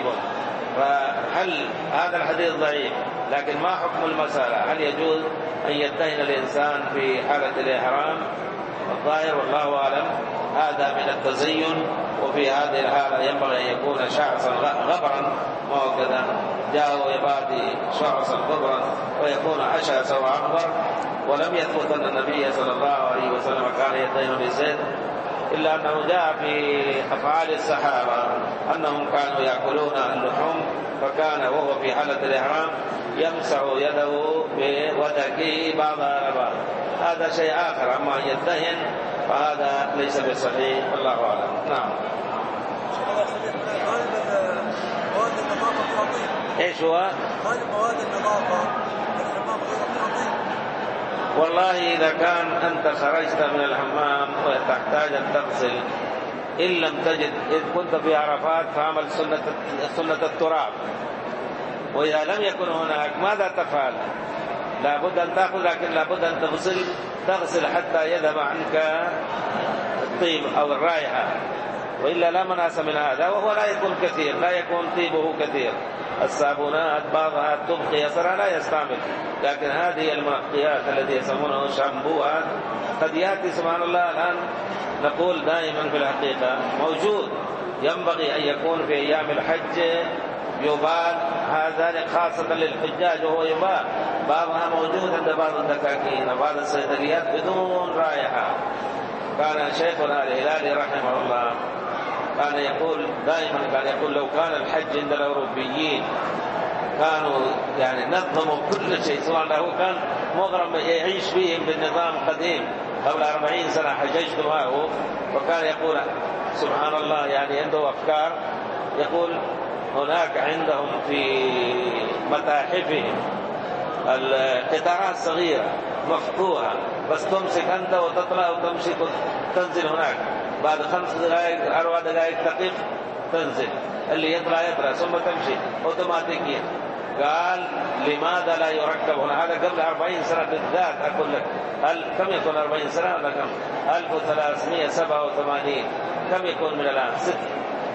فهل هذا الحديث ضعيف، لكن ما حكم المسألة؟ هل يجوز أن يدهن الإنسان في حالة الإحرام؟ الظاهر والله أعلم هذا من التزين، وفي هذه الحالة ينبغي أن يكون شعصا غبرا، وكذا جاءوا يبادي شعصا غبرا ويكون أشعث وأكبر. ولم يثبت أن النبي صلى الله عليه وسلم كان يدهن بالزيت، إلا أنه جاء في أفعال الصحابة أنهم كانوا يأكلون اللحوم، فكان وهو في حالة الإحرام يمسح يده بودكه بعضها على بعض. هذا شيء آخر، أما أن يدهن فهذا ليس بصحيح، الله أعلم. نعم. إيش هو؟ مواد النظافة والله إذا كان أنت خرجت من الحمام وتحتاج أن تغسل، إن لم تجد، إذ كنت في عرفات فعمل سنة سنة التراب، وإذا لم يكن هناك ماذا تفعل؟ لابد أن تأخذ، لكن لابد أن تغسل تغسل حتى يذهب عنك الطيب أو الرائحة، وإلا لا مناس من هذا. وهو لا يكون كثير، لا يكون طيبه كثير. الصابونات بعضها تبقي أثرها لا يستعمل، لكن هذه المنقيات التي يسمونه شامبوات قد يأتي سبحان الله. الآن نقول دائما في الحقيقة موجود، ينبغي أن يكون في أيام الحج يبال، هذا خاصة للحجاج وهو يبال، بعضها موجود عند بعض الدكاكين وبعض الصيدليات بدون رائحة. كان شيخنا الهلالي رحمه الله كان يقول دائما، كان يقول لو كان الحج عند الأوروبيين كانوا يعني نظموا كل شيء، سواء له كان مغرم يعيش فيهم بالنظام القديم قبل أربعين سنة حججت معه، وكان يقول سبحان الله يعني عنده أفكار. يقول هناك عندهم في متاحفهم القطارات الصغيرة مفتوحة، بس تمسك أنت وتطلع وتمشي تنزل هناك، بعد خمس دقائق أربع دقائق تقف تنزل، اللي يطلع يطلع ثم تمشي أوتوماتيكيا. قال لماذا لا يركب هنا؟ هذا قبل أربعين سنة بالذات أقول لك. هل كم يكون أربعين سنة ولا كم؟ ألف وثلاثمائة وسبعة وثمانين. كم يكون من الآن؟ ست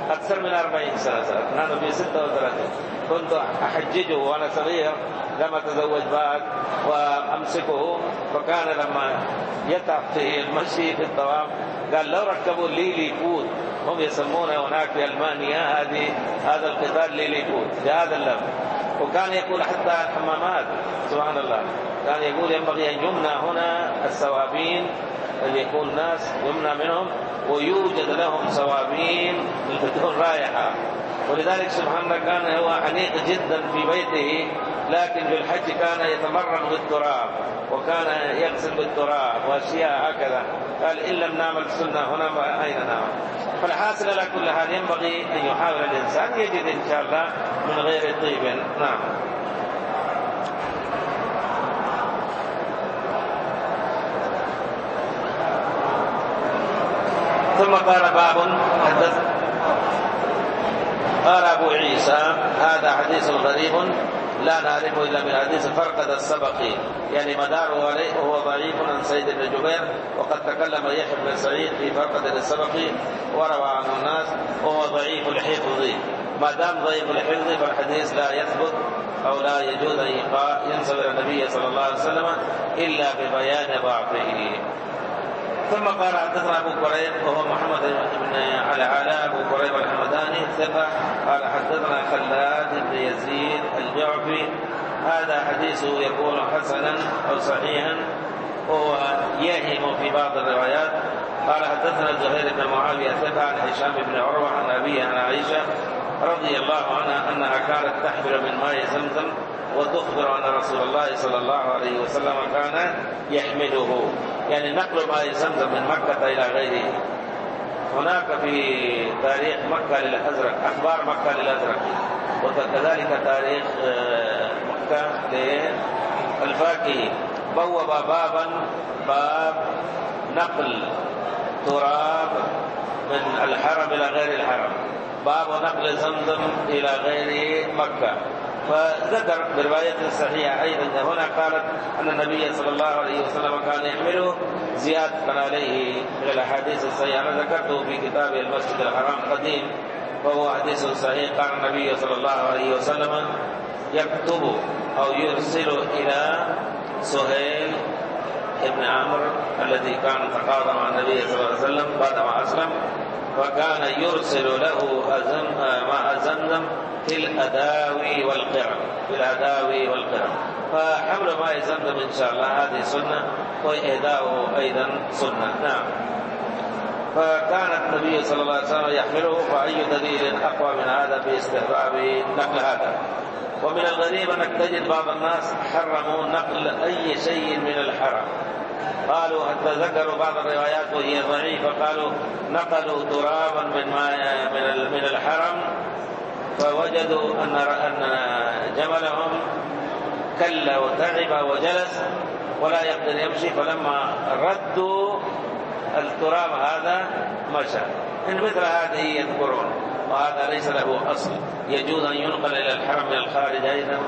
أكثر من أربعين سنة. نحن في ستة وثلاثين كنت أحججه وأنا صغير، لم أتزوج بعد، وأمسكه. فكان لما يتعب في المشي في الطواف قال لو ركبوا ليليبود، هم يسمونه هناك في ألمانيا هذه هذا القطار ليليبود بهذا اللفظ. وكان يقول حتى الحمامات سبحان الله كان يقول ينبغي أن يمنع هنا السوابين، أن يكون ناس يمنع منهم ويوجد لهم سوابين بدون رائحة. ولذلك سبحان الله كان هو عنيق جدا في بيته، لكن في الحج كان يتمرن بالتراب وكان يغسل بالتراب واشياء هكذا. قال إن لم نعمل السنة هنا أين نعمل؟ فالحاصل على كل حال ينبغي أن يحاول الإنسان يجد إن شاء الله من غير طيب. نعم. ثم قال باب حدث قال أبو عيسى هذا حديث غريب لا نعرفه إلا من حديث فرقد السبقي، يعني مداره عليه وهو ضعيف عن سيد بن جبير، وقد تكلم يحيى بن سعيد في فرقد السبقي وروى عنه الناس وهو ضعيف الحفظ. ما دام ضعيف الحفظ فالحديث لا يثبت أو لا يجوز أن ينسب إلى النبي صلى الله عليه وسلم إلا ببيان ضعفه. ثم قال حدثنا أبو كريب وهو محمد بن علاء أبو كريب الحمداني ثقة قال حدثنا خلاد بن يزيد الجعفي. هذا حديثه يكون حسنا أو صحيحا، وهو يهم في بعض الروايات. قال حدثنا زهير بن معاوية ثقة عن هشام بن عروة عن أبيه عن عائشة رضي الله عنها أنها كانت تحمل من ماء زمزم وتخبر أن رسول الله صلى الله عليه وسلم كان يحمله، يعني نقل ماء زمزم من مكة إلى غيره. هناك في تاريخ مكة للأزرق أخبار مكة للأزرق، وكذلك تاريخ مكة للفاكهي. بوب بابا باب نقل تراب من الحرم إلى غير الحرم، باب نقل زمزم إلى غير مكة. فذكر برواية صحيحة أيضا هنا قالت أن النبي صلى الله عليه وسلم كان يحمله زيادة عليه من الأحاديث الصحيحة. أنا ذكرته في كتاب المسجد الحرام قديم، وهو حديث صحيح. قال النبي صلى الله عليه وسلم يكتب أو يرسل إلى سهيل ابن عمرو الذي كان تقاضى مع النبي صلى الله عليه وسلم بعدما أسلم، فكان يرسل له ماء زمزم في الأداوي والقرم في الأداوي والقرم. فحمل ماء زمزم إن شاء الله هذه سنة، وإهداؤه أيضا سنة. نعم. فكان النبي صلى الله عليه وسلم يحمله، فأي دليل أقوى من هذا في استحباب نقل هذا. ومن الغريب أنك تجد بعض الناس حرموا نقل أي شيء من الحرم، قالوا حتى ذكروا بعض الروايات وهي ضعيفة، قالوا نقلوا ترابا من من من الحرم فوجدوا أن أن جملهم كل وتعب وجلس ولا يقدر يمشي، فلما ردوا التراب هذا مشى. إن مثل هذه يذكرون، وهذا ليس له أصل. يجوز أن ينقل إلى الحرم من الخارج أيضا،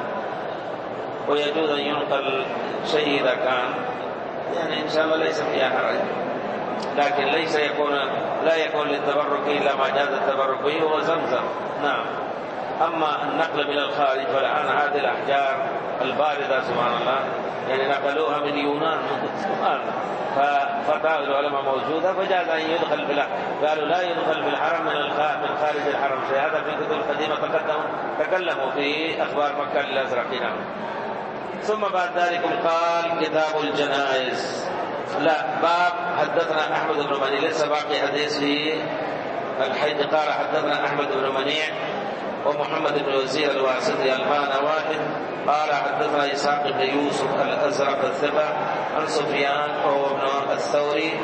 ويجوز أن ينقل شيء إذا كان يعني إن شاء الله ليس فيها حرج، لكن ليس يكون لا يكون للتبرك إلا ما جاز التبرك به هو زمزم. نعم. أما النقل من الخارج فالآن هذه الأحجار الباردة سبحان الله يعني نقلوها من يونان سبحان، ففتاوى العلماء موجودة فجاز أن يدخل في الحرم. قالوا لا يدخل في الحرم من من خارج الحرم شيء. هذا في كتب القديمة تقدموا تكلموا في أخبار مكة الأزرقين. ثم بعد ذلك قال كتاب الجنائز. لا باب حدثنا أحمد بن منيع، لسه باقي حديث في الحج. قال حدثنا أحمد بن منيع ومحمد بن وزير الواسطي المعنى واحد. قال حدثنا إسحاق بن يوسف الأزرق الثقة عن سفيان وهو ابن الثوري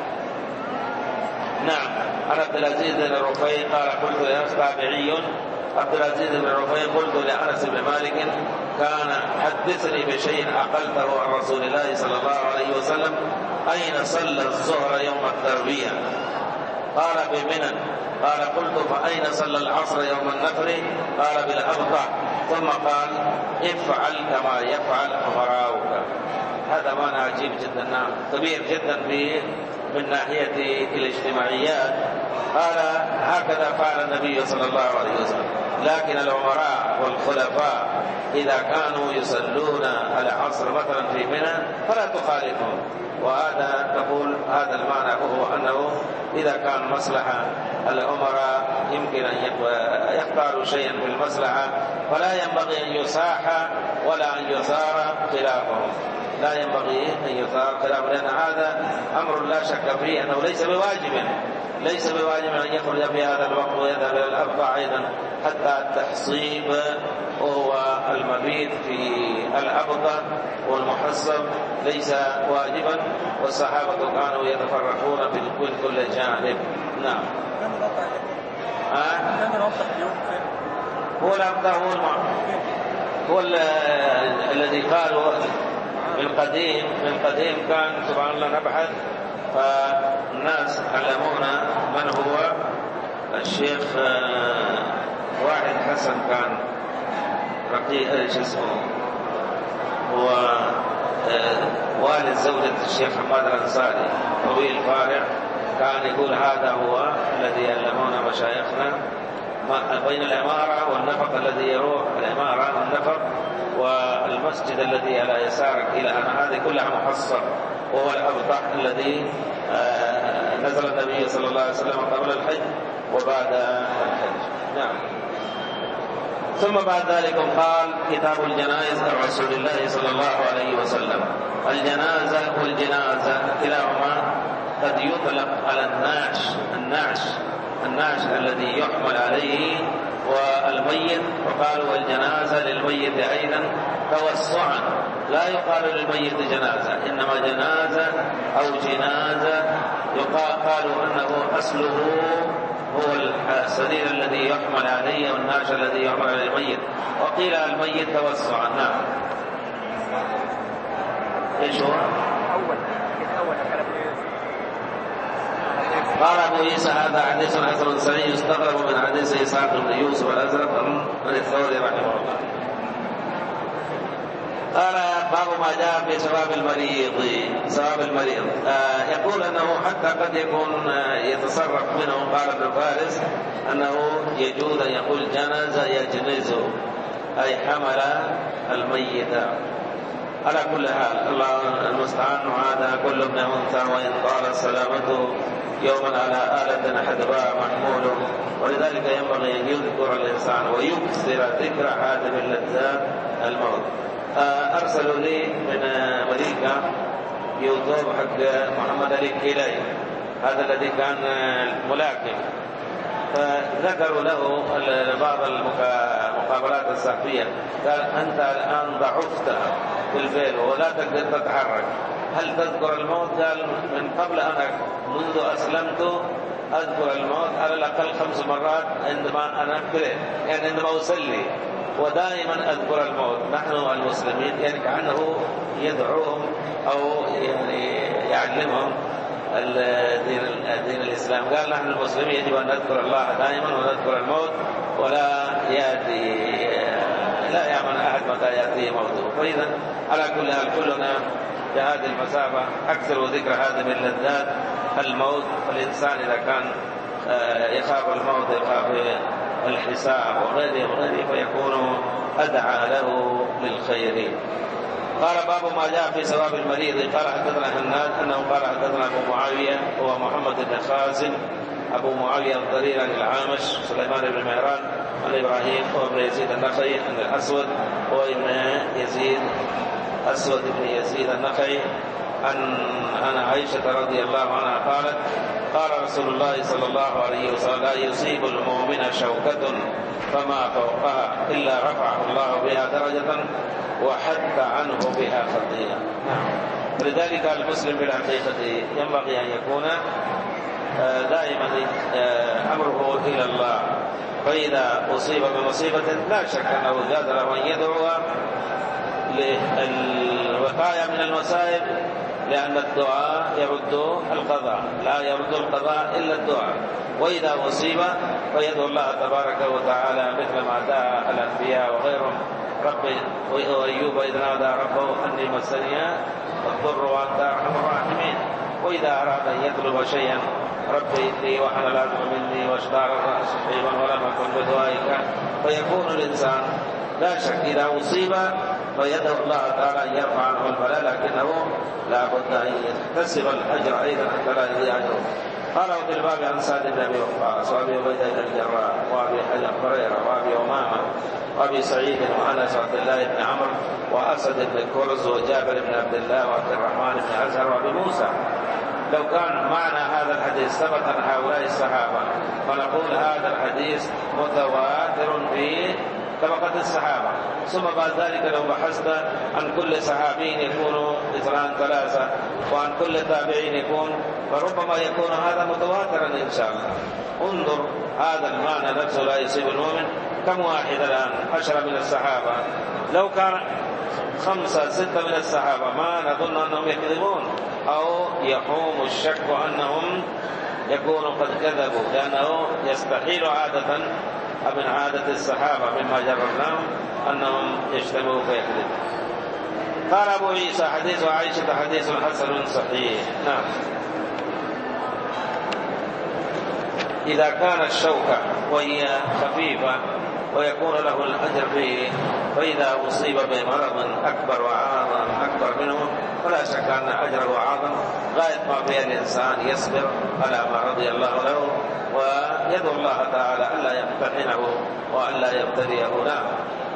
نعم عن عبد العزيز بن الرفيع قال قلت لأنس تابعي عبد العزيز بن الرفيع قلت لأنس بن مالك كان حدثني بشيء أقلته عن رسول الله صلى الله عليه وسلم أين صلى الظهر يوم التروية؟ قال بمنى. قال قلت فأين صلى العصر يوم النفر؟ قال بالأبطح. ثم قال افعل كما يفعل أمراؤك. هذا معنى عجيب جدا، نعم كبير جدا في من ناحية الاجتماعيات. قال هكذا فعل النبي صلى الله عليه وسلم. لكن الأمراء والخلفاء إذا كانوا يصلون العصر مثلا في منى فلا تخالفهم. وهذا نقول هذا المعنى وهو أنه إذا كان مصلحة الأمراء يمكن أن يختاروا شيئا في المصلحة فلا ينبغي أن يساح ولا أن يثار خلافهم، لا ينبغي أن يثار خلافهم، لأن هذا أمر لا شك فيه أنه ليس بواجب ليس بواجب أن يخرج في هذا الوقت ويذهب إلى الأربع أيضا، حتى التحصيب وهو المبيت في الأبطة والمحصب ليس واجبا، والصحابة كانوا يتفرقون في كل جانب. نعم. آه؟ هو الأبطة هو المعنى هو الذي قالوا من قديم من قديم كان سبحان الله نبحث فالناس علمونا من هو الشيخ واحد حسن كان رقيق ايش اسمه هو والد زوجة الشيخ حماد الأنصاري طويل فارع، كان يقول هذا هو الذي علمونا مشايخنا بين العمارة والنفق الذي يروح العمارة والنفق والمسجد الذي على يسارك إلى أن هذه كلها محصر، وهو الأبطح الذي نزل النبي صلى الله عليه وسلم قبل الحج وبعد الحج. نعم. ثم بعد ذلك قال كتاب الجنائز عن رسول الله صلى الله عليه وسلم. الجنازة والجنازة كلاهما قد يطلق على النعش النعش النعش الذي يحمل عليه والميت، وقالوا والجنازة للميت أيضا توسعا، لا يقال للميت جنازة إنما جنازة أو جنازة يقالوا أنه أصله هو السرير الذي يحمل عليه والنعش الذي يحمل على الميت، وقيل الميت توسعا. نعم. ايش هو؟ أول أول قال أبو عيسى هذا حديث حسن صحيح يستغرب من حديث إسحاق بن يوسف الأزرق من الثوري رحمه الله. قال باب ما جاء في ثواب المريض ثواب المريض آه يقول أنه حتى قد يكون آه يتصرف منه. قال ابن فارس أنه يجوز أن يقول جنز يجنز أي حمل الميت. على كل حال الله المستعان، هذا كل ابن أنثى وإن طالت سلامته يوما على آلة حدباء محمول، ولذلك ينبغي أن يذكر الإنسان ويكثر ذكر حاتم اللذات الموت. أرسلوا لي من أمريكا يوتيوب حق محمد علي كيلاي، هذا الذي كان ملاكم، فذكروا له بعض المقابلات الصحفية، قال أنت الآن ضعفت في البيت ولا تقدر تتحرك، هل تذكر الموت؟ قال من قبل أنا منذ أسلمت أذكر الموت على الأقل خمس مرات عندما أنا أكره، يعني عندما أصلي، ودائما أذكر الموت. نحن المسلمين يعني كأنه يدعوهم أو يعني يعلمهم الدين, الدين الإسلام. قال نحن المسلمين يجب أن نذكر الله دائما ونذكر الموت، ولا يأتي لا يعمل أحد متى يأتي موته. فإذا على كل حال كلنا في هذه المسافة أكثر ذكر هذه من لذات الموت. فالإنسان إذا كان يخاف الموت يخاف الحساب وغيره وغيره فيكون أدعى له للخير. قال باب ما جاء في ثواب المريض. قال حدثنا حناد أنه قال حدثنا أبو معاوية هو محمد بن خازم أبو معاوية الضرير عن العامش سليمان بن مهران عن إبراهيم وابن يزيد النخعي عن الأسود وابن يزيد أسود بن يزيد النخعي عن عن عائشة رضي الله عنها قالت قال رسول الله صلى الله عليه وسلم لا يصيب المؤمن شوكة فما فوقها إلا رفعه الله بها درجة وحتى عنه بها خطيئة. لذلك المسلم بالحقيقة ينبغي أن يكون دائما أمره إلى الله، فإذا أصيب بمصيبة لا شك أنه جاز له أن يدعو للوقاية من المصائب، لأن الدعاء يرد القضاء، لا يرد القضاء إلا الدعاء. وإذا أصيب فيدعو الله تبارك وتعالى مثل ما دعا الأنبياء وغيرهم. ربي وأيوب إذ نادى ربه أني مسني الضر وأنت أرحم الراحمين. وإذا أراد أن يطلب شيئا ربي إني وحن العظم مني واشتعل الرأس شيبا ولم أكن بدعائك، فيكون الإنسان لا شك إذا أصيب فيدعو الله تعالى أن يرفع عنه البلاء، لكنه لا بد أن يكتسب الأجر أيضا حتى لا يضيع أجره. قال وفي الباب عن سعد بن أبي وقاص وأبي عبيدة بن الجراح وأبي هريرة وأبي أمامة وأبي سعيد وأنس وعبد الله بن عمرو وأسد بن كرز وجابر بن عبد الله وعبد الرحمن بن أزهر وأبي موسى. لو كان معنى هذا الحديث ثبت عن هؤلاء الصحابة فنقول هذا الحديث متواتر في طبقة الصحابة. ثم بعد ذلك لو بحثت عن كل صحابي يكون اثنان ثلاثة وعن كل تابعين يكون، فربما يكون هذا متواترا إن شاء الله. انظر هذا المعنى نفسه لا يصيب المؤمن. كم واحد الآن؟ عشرة من الصحابة. لو كان خمسة ستة من الصحابة ما نظن أنهم يكذبون أو يحوم الشك أنهم يكونوا قد كذبوا، لأنه يستحيل عادة من عادة الصحابة مما جربناهم أنهم يجتمعوا فيكذبوا. قال أبو عيسى حديث عائشة حديث حسن صحيح. نعم. إذا كان الشوكة وهي خفيفة ويكون له الأجر فيه، فإذا أصيب بمرض أكبر وأعظم أكبر منه فلا شك أن أجره أعظم. غاية ما في الإنسان يصبر على ما رضي الله له ويدعو الله تعالى ألا يمتحنه وألا يبتليه. نعم.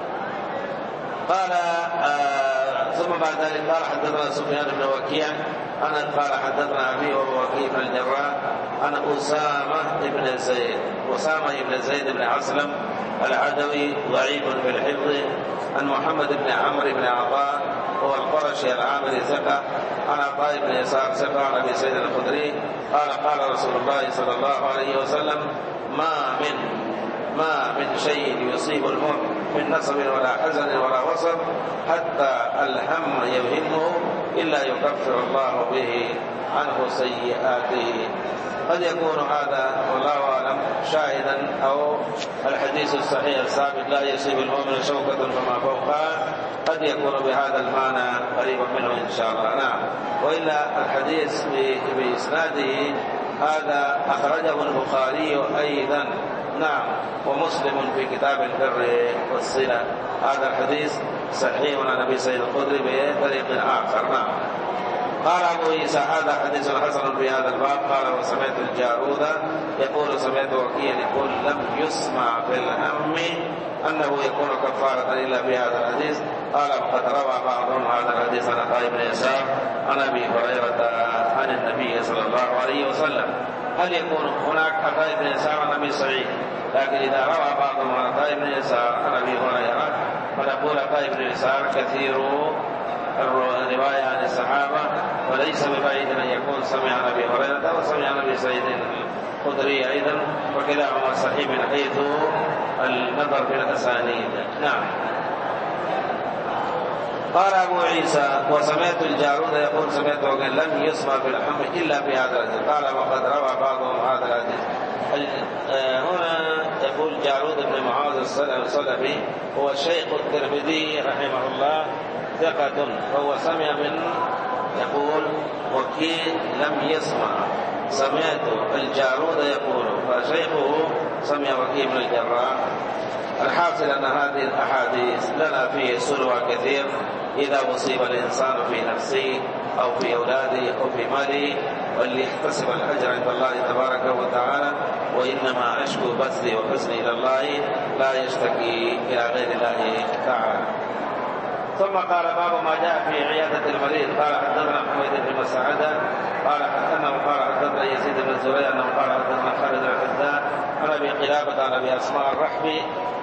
قال آه ثم بعد ذلك قال حدثنا سفيان بن وكيع أنا قال حدثنا أبي وهو وكيع بن الجراح أنا أسامة بن زيد أسامة بن زيد بن عسلم العدوي ضعيف في الحفظ عن محمد بن عمرو بن عطاء هو القرشي العامري ثقة عن عطاء بن يسار ثقة عن أبي سعيد الخدري قال قال رسول الله صلى الله عليه وسلم ما من ما من شيء يصيب المؤمن من نصب ولا حزن ولا وصب حتى الهم يهمه إلا يكفر الله به عنه سيئاته. قد يكون هذا والله أعلم شاهدا أو الحديث الصحيح الثابت لا يصيب المؤمن شوكة فما فوقها قد يكون بهذا المعنى قريبا منه إن شاء الله. نعم. وإلا الحديث بإسناده هذا أخرجه البخاري أيضا. نعم. ومسلم في كتاب البر والصلة. هذا الحديث صحيح عن أبي سعيد الخدري بطريق آخر. نعم. قال أبو عيسى هذا حديث حسن في هذا الباب. قال وسمعت الجارودة يقول سمعت وكيع يقول لم يسمع في الهم أنه يكون كفارة إلا بهذا الحديث. قال وقد روى بعضهم هذا الحديث عن عطاء بن يسار عن أبي هريرة عن النبي صلى الله عليه وسلم. هل يكون هناك عطاء بن يسار عن أبي سعيد؟ لكن إذا روى بعضهم عن عطاء بن يسار عن أبي هريرة فنقول عطاء بن يسار كثير الرواية عن الصحابة وليس ببعيد أن يكون سمع عن أبي هريرة وسمع عن أبي سعيد الخدري أيضا، وكلاهما صحيح من حيث النظر في الأسانيد. نعم. قال أبو عيسى وسمعت الجارود يقول سمعت وقال لم يسمع في الحم إلا في هذا الحديث. قال وقد روى بعضهم هذا الحديث. هنا يقول جارود بن معاذ السلفي هو شيخ الترمذي رحمه الله ثقة، فهو سمع من يقول وكيع لم يسمع سمعت الجارود يقول فشيخه سمع وكيع بن الجراح. الحاصل أن هذه الأحاديث لنا فيه سلوى كثير. إذا أصيب الإنسان في نفسه أو في أولاده أو في ماله وليحتسب الأجر عند الله تبارك وتعالى، وإنما أشكو بثي وحزني إلى الله لا يشتكي إلى غير الله تعالى. ثم قال باب ما جاء في عيادة المريض. قال حدثنا حميد بن مسعدة قال أنه قال حدثنا يزيد بن زريع أنه قال حدثنا خالد الحذاء عن أبي قلابة عن أبي أسماء الرحبي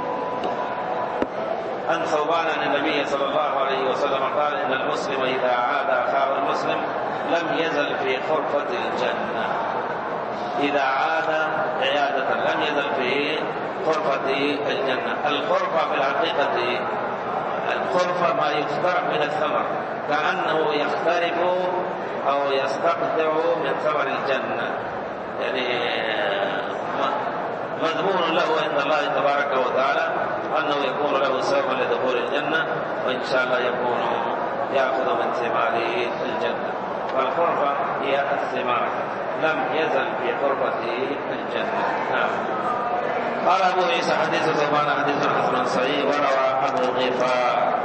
عن ثوبان عن النبي صلى الله عليه وسلم قال إن المسلم إذا عاد أخاه المسلم لم يزل في خرفة الجنة. إذا عاد عيادة لم يزل في خرفة الجنة. الخرفة في الحقيقة الخرفة ما يقترف من الثمر، كأنه يقترف أو يستقطع من ثمر الجنة، يعني مضمون له عند الله تبارك وتعالى أنه يكون له سببا لدخول الجنة، وإن شاء الله يكون يأخذ من ثمار الجنة. والخرفة هي الثمار، لم يزل في خرفة الجنة. نعم. قال أبو عيسى حديث ثوبان حديث حسن صحيح. وروى أبو غفار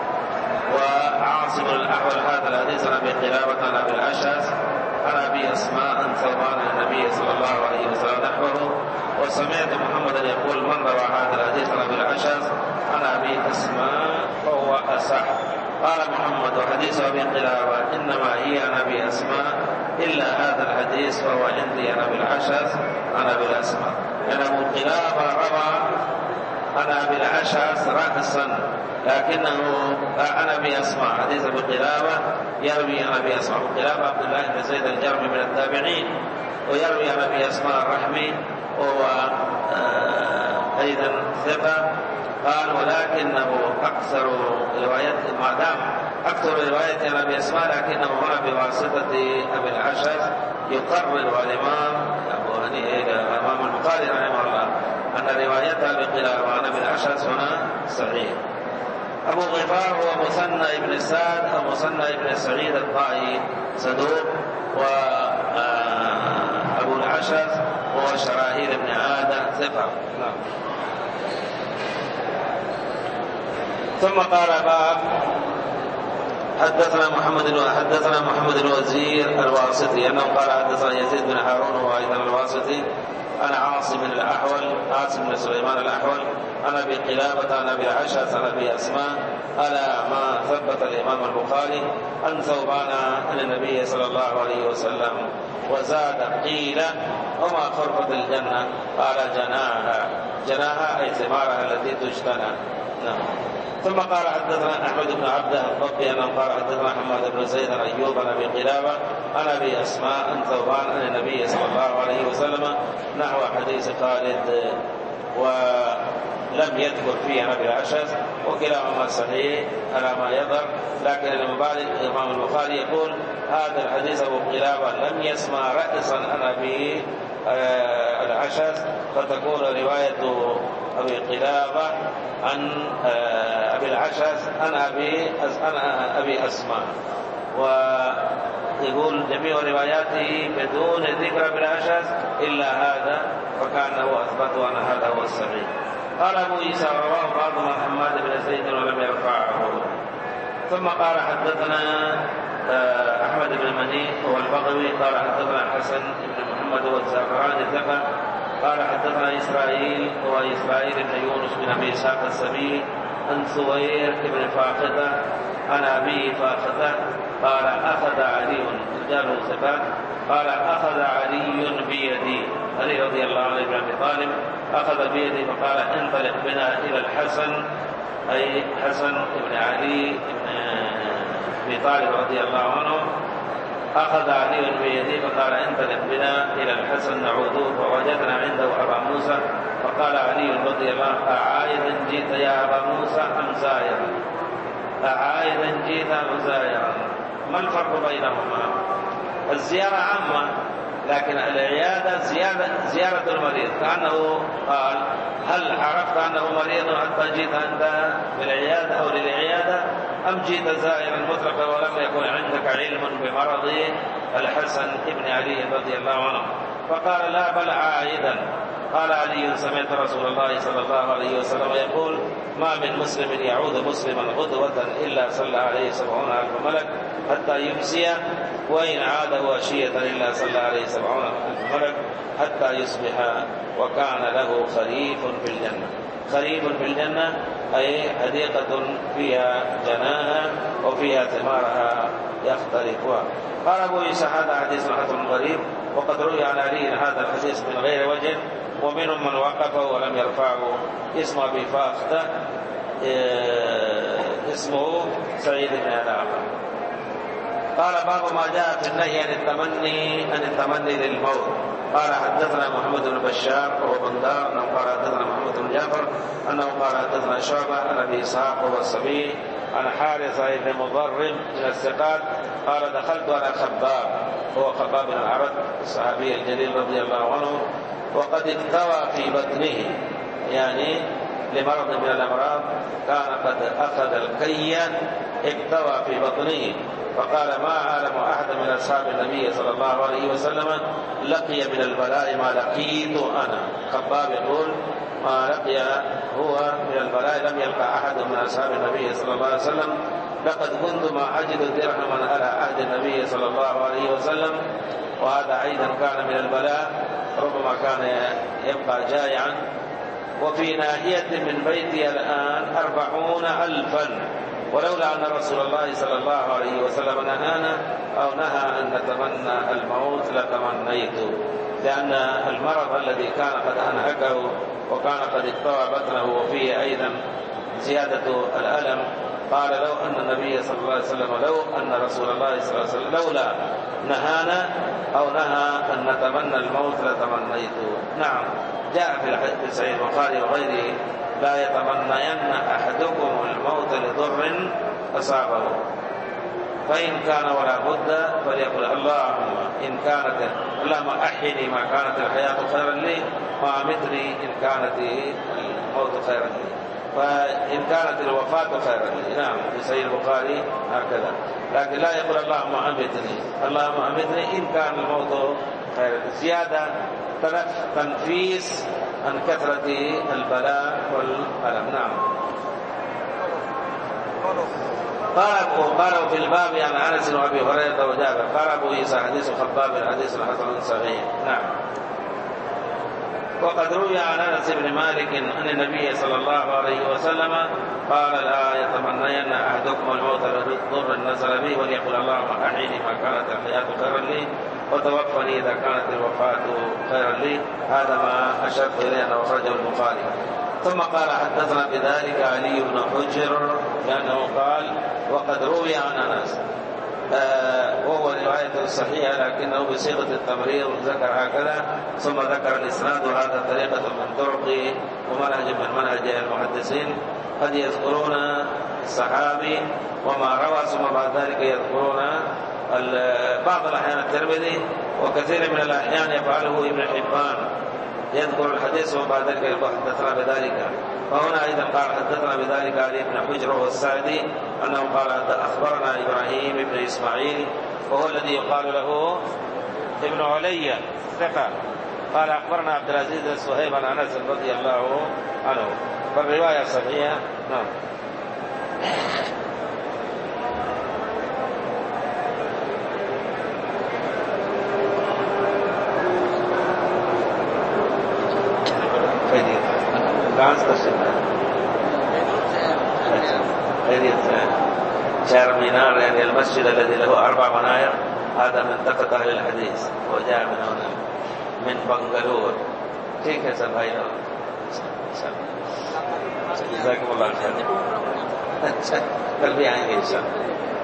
وعاصم الأحول هذا الحديث عن أبي قلابة عن أبي الأشعث عن أبي أسماء عن ثوبان النبي صلى الله عليه وسلم نحوه. وسمعت محمدا يقول من روى هذا الحديث عن أبي الأشعث عن أبي أسماء فهو أصح. قال محمد وحديث أبي قلابة إنما هي عن أبي أسماء إلا هذا الحديث فهو عندي عن أبي الأشعث عن أبي الأسماء. يعني أبو قلابة روى عن أبي الأشعث رأسا، لكنه عن أبي أسماء حديث أبي قلابة يروي عن أبي أسماء. أبو قلابة عبد الله بن زيد الجرمي من التابعين، ويروي عن أبي أسماء الرحمي وهو أيضا ثقة. قال ولكنه أكثر روايات، ما دام أكثر روايات عن أبي أسماء لكنه هنا بواسطة أبي الأشعث يقرر الإمام أبو الإمام البخاري رحمه الله أن روايته بقلابة عن أبي الأشعث هنا صحيح. أبو غفار هو مثنى بن سعد أو مثنى بن سعيد الطائي صدوق، وأبو الأشعث هو شراهيل بن عادة ثقة. نعم. ثم قال باب حدثنا محمد حدثنا محمد الوزير الواسطي أنه قال حدثنا يزيد بن هارون وهو أيضا الواسطي عن عاصم بن الأحول عاصم بن سليمان الأحول عن أبي قلابة عن أبي الأشعث عن أبي أسماء على ما ثبت الإمام البخاري عن ثوبان عن النبي صلى الله عليه وسلم. وزاد قيل وما خرفة الجنة؟ قال جناها. جناها أي ثمارها التي تجتنى. نعم. ثم قال حدثنا أحمد بن عبده الضبي أنه قال حدثنا حماد بن زيد عن أيوب عن أبي قلابة عن أبي أسماء عن ثوبان عن النبي صلى الله عليه وسلم نحو حديث خالد، ولم يذكر فيه عن أبي الأشعث، وكلاهما صحيح على ما يظهر. لكن الإمام البخاري يقول هذا الحديث أبو قلابة لم يسمع رأسا عن أبي الأشعث، فتكون رواية أبي قلابة عن أبي الأشعث عن أبي أبي أسماء، ويقول جميع رواياته بدون ذكر أبي الأشعث إلا هذا، فكأنه أثبت أن هذا هو الصحيح. قال أبو عيسى رواه بعض من حماد بن زيد ولم يرفعه. ثم قال حدثنا أحمد بن مني هو البغوي قال حدثنا حسن بن محمد والزعفراني ثقة قال حدثنا إسرائيل هو إسرائيل بن يونس بن أبي إسحاق السبيعي عن ثوير بن فاخته عن أبي فاخته قال أخذ علي رجال ثبات قال أخذ علي بيدي، علي رضي الله عنه بن أبي طالب أخذ بيدي فقال انطلق بنا إلى الحسن، أي حسن بن علي بن أبي طالب رضي الله عنه. أخذ علي بيدي فقال انطلق بنا إلى الحسن نعوذه، فوجدنا عنده أبا موسى فقال علي رضي الله عنه أعائدا جئت يا أبا موسى أم زائرا؟ أعائدا جئت أم زائرا؟ ما الفرق بينهما؟ الزيارة عامة، لكن العيادة زيادة زيارة المريض، كأنه قال هل عرفت أنه مريض حتى جئت أنت بالعيادة أو للعيادة أم جئت زائرا مطلقا ولم يكن عندك علم بمرض الحسن ابن علي رضي الله عنه؟ فقال لا بل عائدا. قال علي سمعت رسول الله صلى الله عليه وسلم يقول ما من مسلم يعود مسلما غدوة إلا صلى عليه سبعون ألف ملك حتى يمسي، وإن عاد واشية إلا صلى عليه سبعون ألف ملك حتى يصبح، وكان له خريف في الجنة. خريف في الجنة أي حديقة فيها جناها وفيها ثمارها يختلفها. قال أبو عيسى هذا حديث حسن غريب، وقد روي عن علي هذا الحديث من غير وجه، ومنهم من وقفه ولم يرفعه. اسم أبي فاخته اسمه سعيد بن علاقة. قال باب ما جاء في النهي عن التمني عن التمني للموت. قال حدثنا محمد بن بشار وهو بندار انه قال حدثنا محمد بن جعفر انه قال حدثنا شعبة عن ابي اسحاق وهو السبيعي عن حارثة بن مضرب من الثقات قال دخلت على خباب هو خباب بن العرد الصحابي الجليل رضي الله عنه وقد اكتوى في بطنه، يعني لمرض من الامراض كان قد اخذ الكي اكتوى في بطنه، فقال ما أعلم أحد من أصحاب النبي صلى الله عليه وسلم لقي من البلاء ما لقيت أنا. خباب يقول ما لقي هو من البلاء لم يلقى أحد من أصحاب النبي صلى الله عليه وسلم. لقد كنت ما أجد درهما على عهد النبي صلى الله عليه وسلم، وهذا أيضا كان من البلاء، ربما كان يبقى جائعا. وفي ناحية من بيتي الآن أربعون ألفا، ولولا أن رسول الله صلى الله عليه وسلم نهانا أو نهى أن نتمنى الموت لتمنيت، لأن المرض الذي كان قد أنهكه وكان قد اكتوى بطنه وفيه أيضا زيادة الألم، قال لو أن النبي صلى الله عليه وسلم لو أن رسول الله صلى الله عليه وسلم لولا نهانا أو نهى أن نتمنى الموت لتمنيت. نعم جاء في صحيح البخاري وغيره لا يتمنين أحدكم الموت لضر أصابه، فإن كان ولا بد فليقل اللهم إن كانت اللهم أحيني ما كانت الحياة خيرا لي وأمتني إن كانت الموت خيرا لي، فإن كانت الوفاة خيرا لي. نعم في صحيح البخاري هكذا، لكن لا يقول اللهم أمتني اللهم أمتني إن كان الموت خيرا. زيادة تنفيس عن كثرة البلاء والألم. نعم. قال قالوا في الباب عن أنس وأبي هريرة وجابر. قال أبو عيسى حديث خباب حديث حسن صحيح. نعم. وقد روي عن أنس بن مالك أن النبي صلى الله عليه وسلم قال لا يتمنين أحدكم الموت لضر نزل به وليقول اللهم أحيني ما كانت الحياة خيرا لي وتوفني إذا كانت الوفاة خيرا لي. هذا ما أشرت إليه أنه أخرجه البخاري. ثم قال حدثنا بذلك علي بن حجر لأنه قال وقد روي عن أنس آه وهو رواية صحيحة لكنه بصيغة التمريض ذكر هكذا ثم ذكر الإسناد. وهذا طريقة من طرق ومنهج من منهج المحدثين، قد يذكرون الصحابي وما روى ثم بعد ذلك يذكرون بعض الأحيان الترمذي، وكثير من الأحيان يفعله ابن حبان يذكر الحديث وبعد ذلك يقول حدثنا بذلك. وهنا أيضا قال حدثنا بذلك علي بن حجر والسعدي أنه قال أخبرنا إبراهيم بن إسماعيل وهو الذي يقال له ابن علي ثقة. قال أخبرنا عبد العزيز بن صهيب عن أنس رضي الله عنه، فالرواية صحيحة. نعم. شارمينار يعني المسجد الذي له أربع مناير، هذا منطقة أهل الحديث وجاء من هنا من بنغلور. ठीक है सर भाई लोग, जज़ाकुम अल्लाह खैर. अच्छा कल भी आएंगे इंशाअल्लाह.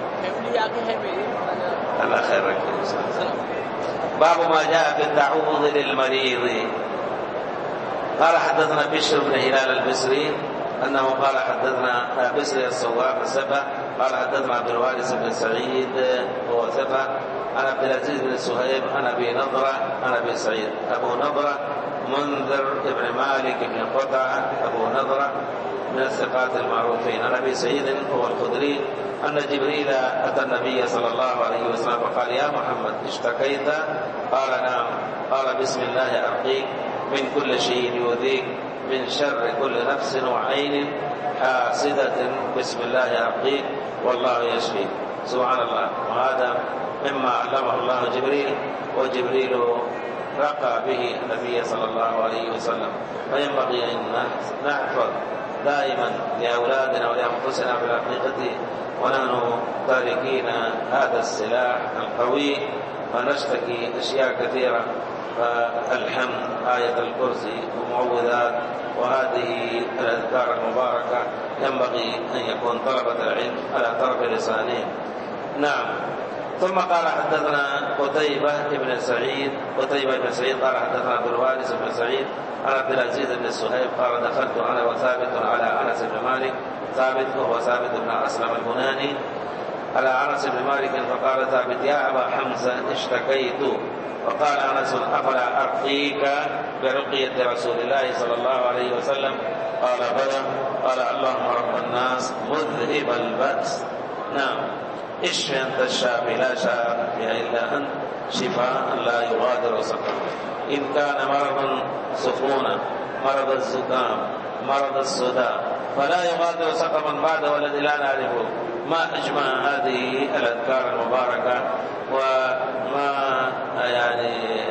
अल्लाह खैर रखे इंशाअल्लाह. باب ما جاء في التعوذ للمريض. قال حدثنا بشر بن هلال البصري أنه قال حدثنا بصري الصواب الثقة قال حدثنا عبد الوارث بن سعيد وهو ثقة عن عبد العزيز بن صهيب عن أبي نضرة عن أبي سعيد. أبو نضرة منذر بن مالك بن قطعة أبو نضرة من الثقات المعروفين. عن أبي سعيد هو الخدري أن جبريل أتى النبي صلى الله عليه وسلم فقال يا محمد اشتكيت؟ قال نعم. قال بسم الله أرقيك من كل شيء يؤذيك من شر كل نفس وعين حاسدة بسم الله أرقيك والله يشفيك. سبحان الله. وهذا مما علمه الله جبريل، وجبريل رقى به النبي صلى الله عليه وسلم. فينبغي أن نحفظ دائما لأولادنا ولأنفسنا بالحقيقة ونحن تاركين هذا السلاح القوي ونشتكي أشياء كثيرة. فالحمد آية الكرسي ومعوذات وهذه الأذكار المباركة ينبغي أن يكون طلبة العلم على طرف لسانهم. نعم. ثم قال حدثنا قتيبة بن سعيد قتيبة بن سعيد قال حدثنا عبد الوارث بن سعيد عن عبد العزيز بن السهيب قال دخلت أنا وثابت على أنس بن مالك، ثابت وهو ثابت بن أسلم البناني، على أنس بن مالك فقال ثابت يا أبا حمزة اشتكيت، وقال أنس أفلا أرقيك برقية رسول الله صلى الله عليه وسلم؟ قال بلى. قال اللهم رب الناس مذهب البأس. نعم، اشف أنت الشافي لا شافي إلا أنت شفاء لا يغادر سقما. إن كان مرضا سخونا، مرض الزكام، مرض الصداع، فلا يغادر سقما بعد والذي لا نعرفه. ما أجمع هذه الأذكار المباركة، وما يعني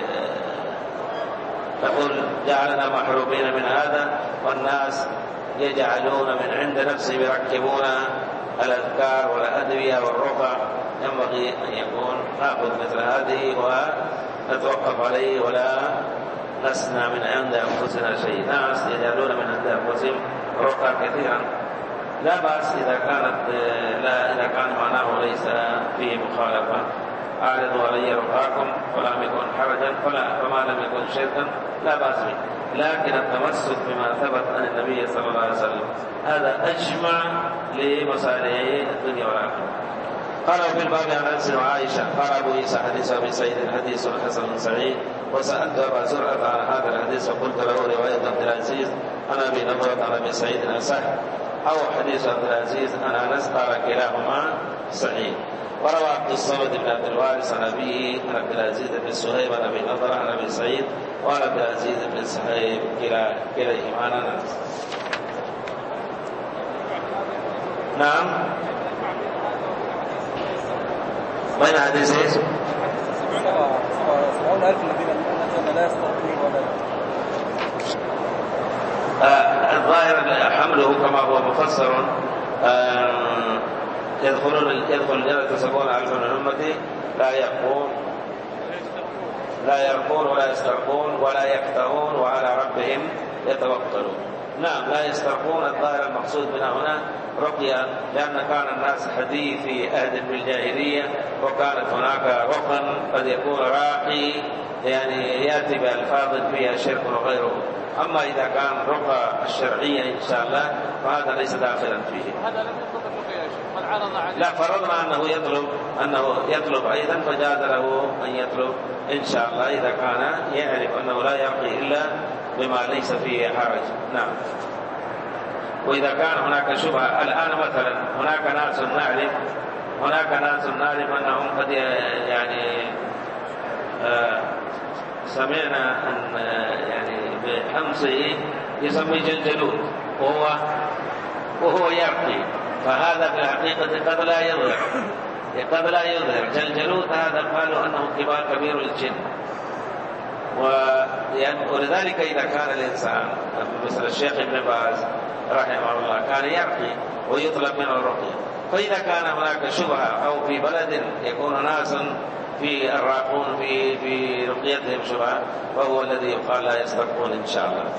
تقول جعلنا محرومين من هذا، والناس يجعلون من عند نفسهم يركبون الأذكار والأدوية والرقى. ينبغي أن يكون نأخذ مثل هذه ونتوقف عليه ولا نسنى من عند أنفسنا شيء. ناس يجعلون من عند أنفسهم رقى كثيرا، لا بأس إذا كانت لا إذا كان معناه ليس فيه مخالفة. أعرضوا علي رقاكم فلم يكن حرجا فلا فما لم يكن شركا لا بأس به، لكن التمسك بما ثبت عن النبي صلى الله عليه وسلم هذا أجمع لمصالح الدنيا والآخرة. قال في الباب عن أنس وعائشة قال أبو عيسى حديث أبي سعيد حديث حسن صحيح. وسألت أبا زرعة عن هذا الحديث وقلت له رواية عبد العزيز عن أبي نضرة عن أبي سعيد أصح أو حديث عبد العزيز عن أنس قال كلاهما صحيح. وروى عبد الصمد بن عبد الوارث عن أبيه عن عبد العزيز بن السهيب عن أبي نضرة عن أبي سعيد وعن عبد العزيز بن السهيب كلا كليهما عن أنس. نعم، بين حديثين سبعون ألف الذين لا يستطيعون ولا الظاهر حمله كما هو مفسر يدخلون يدخل الجنة سبعون ألفا من أمتي لا يرقون لا يرقون ولا يسترقون ولا يكتهون وعلى ربهم يتوكلون. نعم، لا يسترقون الظاهر المقصود منها هنا رقية، لأن كان الناس حديثي أهد بالجاهلية وكانت هناك رقا قد يكون راقي يعني يأتي بألفاظ فيها شرك وغيره. أما إذا كان رقى الشرعية إن شاء الله فهذا ليس داخلا فيه. هذا لم يطلب الرقية يا شيخ، من عرض عليه لا، فرضنا أنه يطلب أنه يطلب أيضا فجاز له أن يطلب إن شاء الله إذا كان يعرف أنه لا يرقي إلا بما ليس فيه حرج. نعم. وإذا كان هناك شبهة الآن مثلا هناك ناس نعرف هناك ناس نعرف أنهم قد يعني آه سمعنا أن يعني بحمصه يسمي جلجلوت وهو وهو يرقي، فهذا في الحقيقة قد لا يظهر قد لا يظهر جلجلوت هذا قالوا أنه كبار كبير الجن. ولذلك إذا كان الإنسان مثل الشيخ ابن باز رحمه الله كان يرقي ويطلب منه الرقية، فإذا كان هناك شبهة أو في بلد يكون ناس في الراقون في في رقيتهم شبهة فهو الذي يقال لا يسترقون إن شاء الله.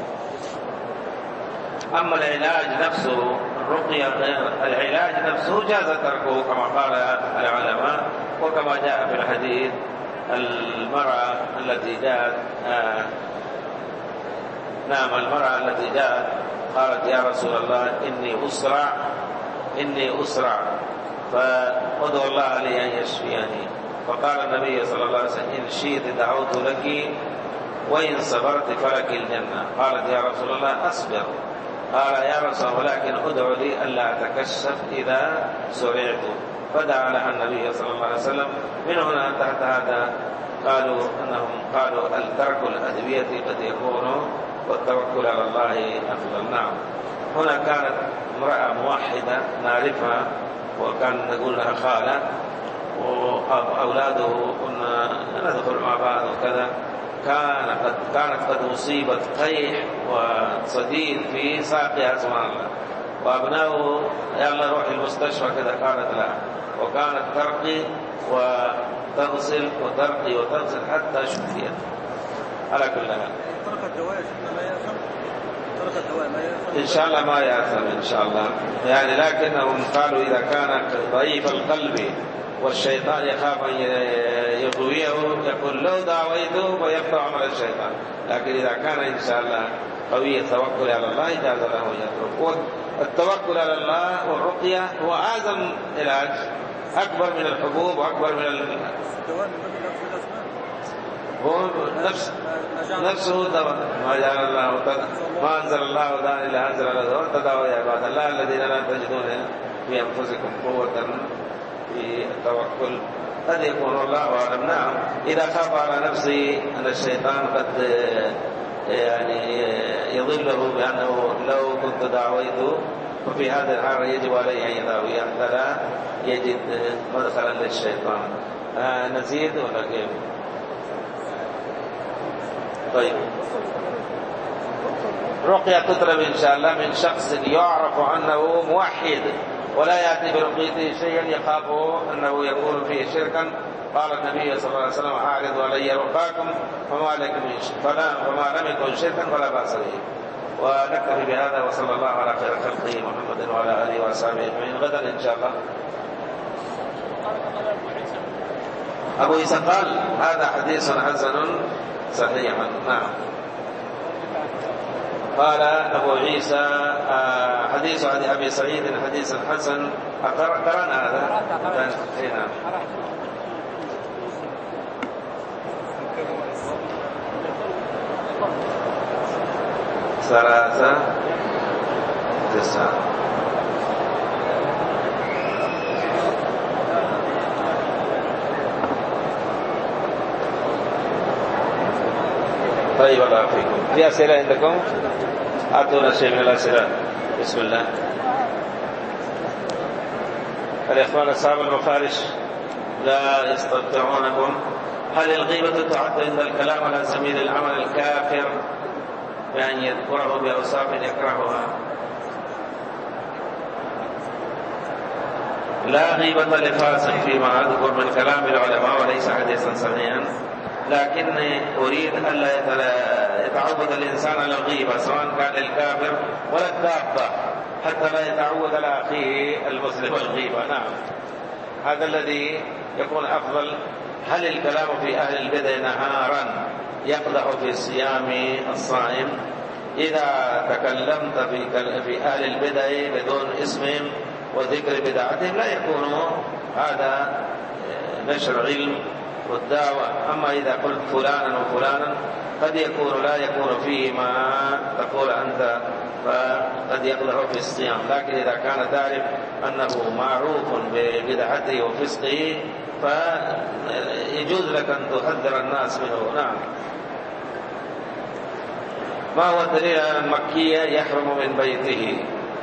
أما العلاج نفسه الرقية العلاج نفسه جاز تركه كما قال العلماء، وكما جاء في الحديث المرأة التي جاءت آه نعم المرأة التي جاءت قالت يا رسول الله إني أسرع إني أسرع فأدعو الله لي أن يشفيني، فقال النبي صلى الله عليه وسلم إن شئت دعوت لك وإن صبرت فلك الجنة. قالت يا رسول الله أصبر. قال يا رسول الله ولكن أدعو لي ألا أتكشف إذا سرعت، فدعا لها النبي صلى الله عليه وسلم. من هنا تحت هذا قالوا أنهم قالوا الترك الأدوية قد يكون والتوكل على الله أفضل. نعم، هنا كانت امرأة موحدة نعرفها وكان نقول لها خالة وأولاده كنا ندخل مع بعض وكذا، كان قد كانت قد أصيبت قيح وصديد في ساقها سبحان الله، وأبنائه يلا روح المستشفى كذا قالت لا، وكانت ترقي وتغسل وترقي وتغسل حتى شفيت. على كل حال ترك الدواء ما يأثم ترك الدواء ما يأثم إن شاء الله ما يأثم إن شاء الله يعني، لكنهم قالوا إذا كان ضعيف القلب والشيطان يخاف أن يغويه يقول لو داويته فيقطع عمل الشيطان. لكن إذا كان إن شاء الله قوي التوكل على الله جاز له يترك. والتوكل على الله والرقية هو أعظم علاج، أكبر من الحبوب وأكبر من ال... هو نفس نفسه دواء. ما جعل الله ما أنزل الله داء إلا أنزل له دواء. تداووا يا عباد الله الذين لا تجدون في أنفسكم قوة في التوكل. قد يكون الله أعلم. نعم إذا خاف على نفسه أن الشيطان قد يعني يضله بأنه لو كنت دعويته، ففي هذا الحال يجب عليه أن يداوي حتى لا يجد مدخلا للشيطان. آه نزيد ولا كيف؟ طيب رقية تطلب إن شاء الله من شخص يعرف أنه موحد ولا يأتي برقيته شيئا يخافه أنه يكون فيه شركا. قال النبي صلى الله عليه وسلم أعرضوا علي رقاكم فما لكم فلا فما لم يكن شركا فلا بأس به. ونكتفي بهذا وصلى الله على خير خلقه محمد وعلى آله وصحبه أجمعين. غدا إن شاء الله. أبو عيسى قال هذا حديث حسن صحيح. نعم. قال أبو عيسى حديث عن أبي سعيد حديث حسن. قرأنا هذا. نعم. ثلاثة تسعة. طيب الله فيكم. في أسئلة عندكم؟ أعطونا شيء من الأسئلة. بسم الله. الإخوان أصحاب المفارش لا يستطيعونكم. هل الغيبة تعد عند الكلام على سبيل العمل الكافر بأن يذكره بأوصاف يكرهها؟ لا غيبة لفاسق فيما أذكر من كلام العلماء وليس حديثا صحيحا، لكن أريد ألا يتعود الإنسان على الغيبة سواء كان الكافر ولا الدابة، حتى لا يتعود على أخيه المسلم الغيبة. نعم هذا الذي يكون أفضل. هل الكلام في أهل البدع نهارا يقدح في صيام الصائم؟ إذا تكلمت في أهل البدع بدون اسمهم وذكر بدعتهم لا يكون هذا نشر علم والدعوة. أما إذا قلت فلانا وفلانا قد يكون لا يكون فيه ما تقول أنت، فقد يقدح في الصيام. لكن إذا كان تعرف أنه معروف ببدعته وفسقه فيجوز لك أن تحذر الناس منه. نعم. ما هو الدليل على المكية يحرم من بيته؟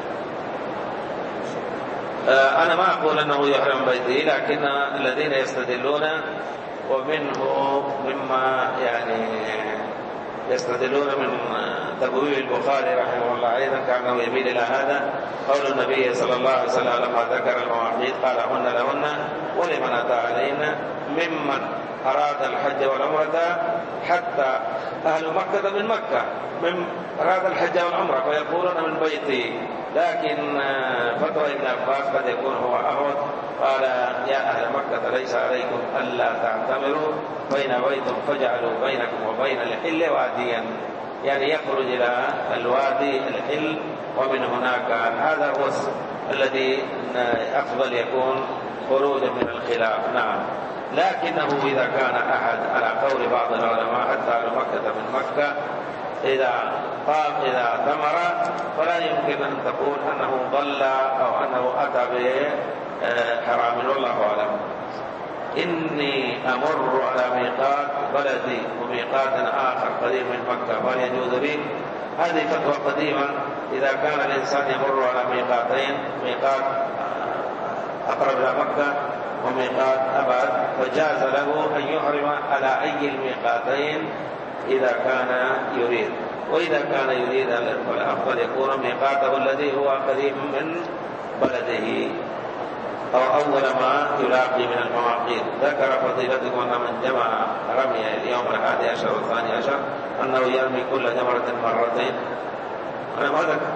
أنا ما أقول أنه يحرم بيته، لكن الذين يستدلون ومنه مما يعني يستدلون من تبويب البخاري رحمه الله أيضا كأنه يميل إلى هذا قول النبي صلى الله عليه وسلم لما ذكر المواقيت قال هن لهن ولمن أتى عليهن ممن أراد الحج والعمرة، حتى أهل مكة من مكة من أراد الحج والعمرة فيقولون من بيته. لكن فتوى ابن عباس قد يكون هو أهون، قال يا أهل مكة ليس عليكم ألا تعتمروا فإن بيتم فاجعلوا بينكم وبين الحل واديا، يعني يخرج إلى الوادي الحل ومن هناك. هذا هو الذي أفضل يكون خروجا من الخلاف. نعم. لكنه إذا كان أحد على قول بعض العلماء حتى على مكة من مكة إذا قام إذا تمر فلا يمكن أن تقول أنه ضل أو أنه أتى بحرام. والله أعلم. إني أمر على ميقات بلدي وميقات آخر قريب من مكة فهل يجوز لي؟ هذه فتوى قديمة. إذا كان الإنسان يمر على ميقاتين، ميقات أقرب إلى مكة وميقات أبعد، فجاز له أن يحرم على أي الميقاتين إذا كان يريد. وإذا كان يريد فالأفضل يكون ميقاته الذي هو قريب من بلده أو أول ما يلاقي من المواقيت. ذكر فضيلتكم أن من جمع رمي اليوم الحادي عشر والثاني عشر أنه يرمي كل جمرة مرتين. أنا ما ذكر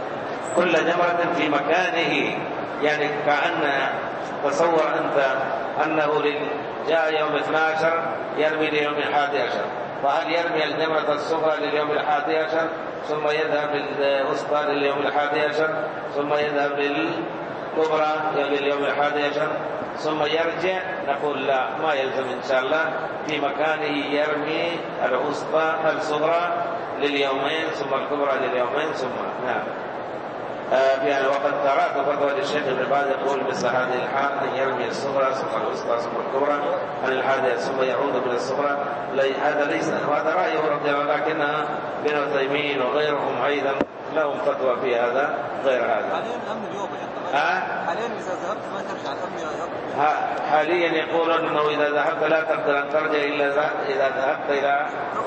كل جمرة في مكانه، يعني كأن تصور أنت أنه جاء يوم اثني عشر يرمي ليوم الحادي عشر، فهل يرمي الجمرة الصغرى لليوم الحادي عشر ثم يذهب للوسطى لليوم الحادي عشر ثم يذهب للكبرى لليوم الحادي عشر ثم يرجع؟ نقول لا، ما يلزم إن شاء الله، في مكانه يرمي الوسطى الصغرى لليومين ثم الكبرى لليومين ثم نعم. آه يعني وقد قرأت فتوى للشيخ ابن باز يقول مثل هذه الحال أن يرمي الصغرى ثم الوسطى ثم الكبرى عن الحادية ثم يعود من الصغرى. هذا ليس وهذا رأيه رضي الله عنه، لكن ابن عثيمين وغيرهم أيضا لهم فتوى في هذا غير هذا. حاليا الأمن اليوم حاليا إذا ذهبت ما ترجع الأمن حاليا يقولون أنه إذا ذهبت لا تقدر أن ترجع إلا إذا ذهبت إلى،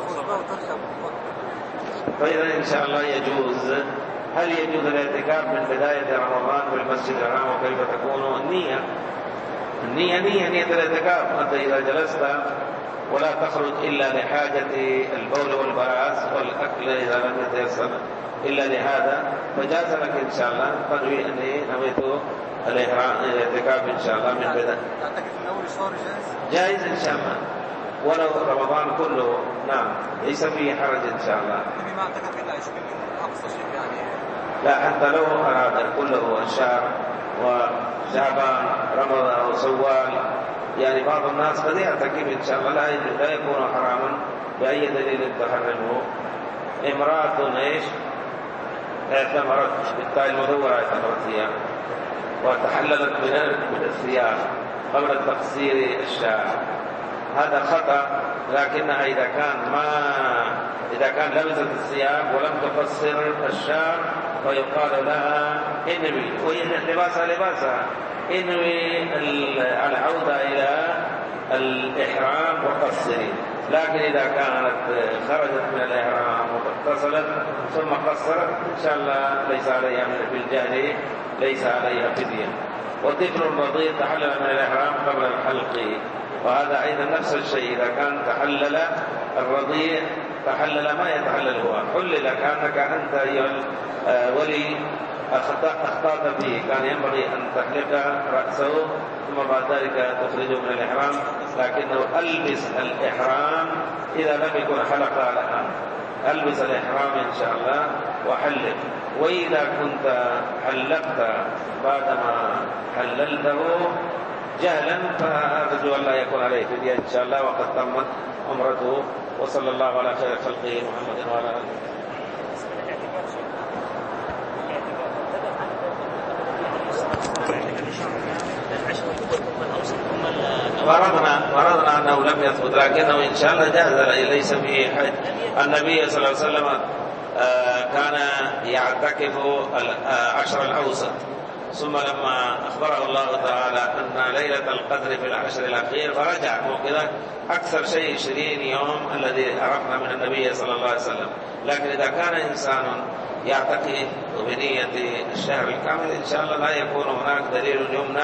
فإذا إن شاء الله يجوز. هل يجوز الاعتكاف من بداية رمضان في المسجد الحرام وكيف تكون النية؟ النية نية نية الاعتكاف. أنت إذا جلست ولا تخرج إلا لحاجة البول والبراز والأكل إذا لم يتيسر إلا لهذا فجاز لك إن شاء الله تنوي أني نويت الاعتكاف إن شاء الله من بداية. تعتكف من أول الشهر جائز؟ جائز إن شاء الله ولو رمضان كله، نعم ليس فيه حرج إن شاء الله. النبي ما اعتكف إلا عشرين من أقصى شيء يعني. لا، حتى لو أراد كله الشهر وشعبان رمضان أو سوال، يعني بعض الناس قد يعتكف إن شاء الله لا يكون حراما بأي دليل تحرمه. امرأة ايش اعتمرت بالتاء المدورة اعتمرت فيها وتحللت من الثياب قبل تقصير الشعر، هذا خطأ، لكنها إذا كان ما إذا كان لبست الثياب ولم تقصر الشعر فيقال لها انوي، وإن لباسها لباسها انوي العودة إلى الإحرام وقصري. لكن إذا كانت خرجت من الإحرام واتصلت ثم قصرت إن شاء الله ليس عليها بالجهل ليس عليها فدية. والطفل الرضيع تحلل من الإحرام قبل الحلق، وهذا أيضا نفس الشيء، إذا كان تحلل الرضيع تحلل ما يتحلل هو، حلل كأنك أنت أيها ولي أخطأت فيه، كان ينبغي أن تحلق رأسه ثم بعد ذلك تخرجه من الإحرام، لكنه ألبس الإحرام إذا لم يكن حلق لها، ألبس الإحرام إن شاء الله وحلق. وإذا كنت حلقت بعدما حللته جهلا فأرجو أن لا يكون عليه فدية إن شاء الله وقد تمت عمرته. وصلى الله على خير خلقه محمد وعلى آله. فرضنا فرضنا أنه لم يثبت، لكنه إن شاء الله جاهز، ليس فيه حج. النبي صلى الله عليه وسلم كان يعتكف العشر الأوسط، ثم لما أخبره الله تعالى أن ليلة القدر في العشر الأخير فرجع وكذا أكثر شيء عشرين يوم الذي عرفنا من النبي صلى الله عليه وسلم. لكن إذا كان إنسان يعتكف بنية الشهر الكامل إن شاء الله لا يكون هناك دليل يمنع.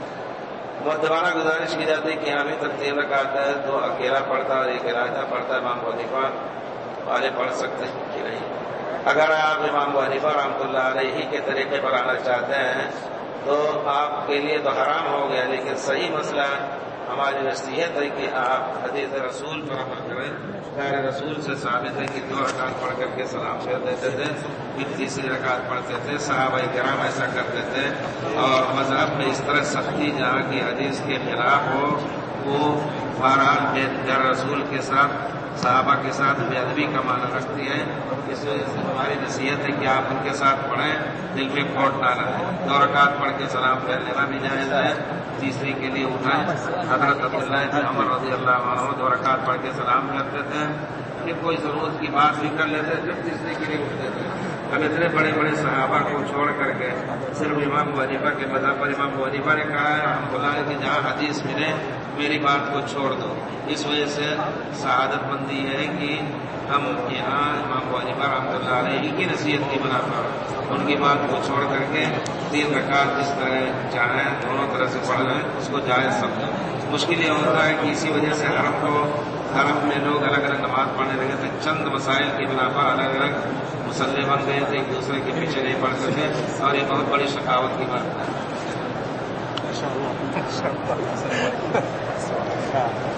مدبانہ گزارش کی جاتی ہے کہ یہاں بھی تک تین رکعت ہے تو اکیلا پڑھتا اور ایک راجہ پڑھتا ہے، امام ابو حنیفہ والے پڑھ سکتے ہیں کہ نہیں؟ اگر آپ امام ابو حنیفہ رحمۃ اللہ علیہ کے طریقے پر آنا چاہتے ہیں تو آپ کے لیے تو حرام ہو گیا، لیکن صحیح مسئلہ ہماری نصیحت ہے کہ آپ حدیث رسول پر عمل کریں. خیر رسول سے ثابت ہے کہ دو رکعت پڑھ کر کے سلام پھیر دیتے تھے، پھر تیسری رکعت پڑھتے تھے. صحابہ کرام ایسا کرتے تھے، اور مذہب میں اس طرح سختی جہاں کی حدیث کے خلاف ہو وہ بہرحال بے رسول کے ساتھ صحابہ کے ساتھ بے ادبی کا معنی رکھتی ہے. اس وجہ سے ہماری نصیحت ہے کہ آپ ان کے ساتھ پڑھیں، دل میں کھوٹ نہ رہے. دو رکعت پڑھ کے سلام پھیر لینا بھی جائز ہے، تیسری کے لیے اٹھائیں. حضرت عبداللہ بن عمر رضی اللہ عنہ دو رکعت پڑھ کے سلام کرتے تھے، پھر کوئی ضرورت کی بات بھی کر لیتے تھے، تیسری کے لیے اٹھتے تھے. اب اتنے بڑے بڑے صحابہ کو چھوڑ کر کے صرف امام ابو حنیفہ کے مذہب پر امام ابو حنیفہ نے کہا ہے رحمۃ اللہ کہ جہاں حدیث ملے میری بات کو چھوڑ دو. اس وجہ سے سعادت مندی ہے کہ ہم یہاں امام ابو حنیفہ رحمۃ اللہ علیہ کی نصیحت کی بنا پر ان کی بات کو چھوڑ کر کے تین رکعت جس طرح چاہیں دونوں طرح سے پڑھ لیں اس کو جائز سمجھیں. مشکل یہ ہوتا ہے کہ اسی وجہ سے عرب کو عرب میں لوگ الگ الگ نماز پڑھنے لگے تھے، چند مسائل کی بنا پر الگ الگ مسلح بن گئے تھے، ایک دوسرے کے پیچھے نہیں پڑھتے تھے، اور یہ بہت بڑی شقاوت کی بات ہے. شاء الله.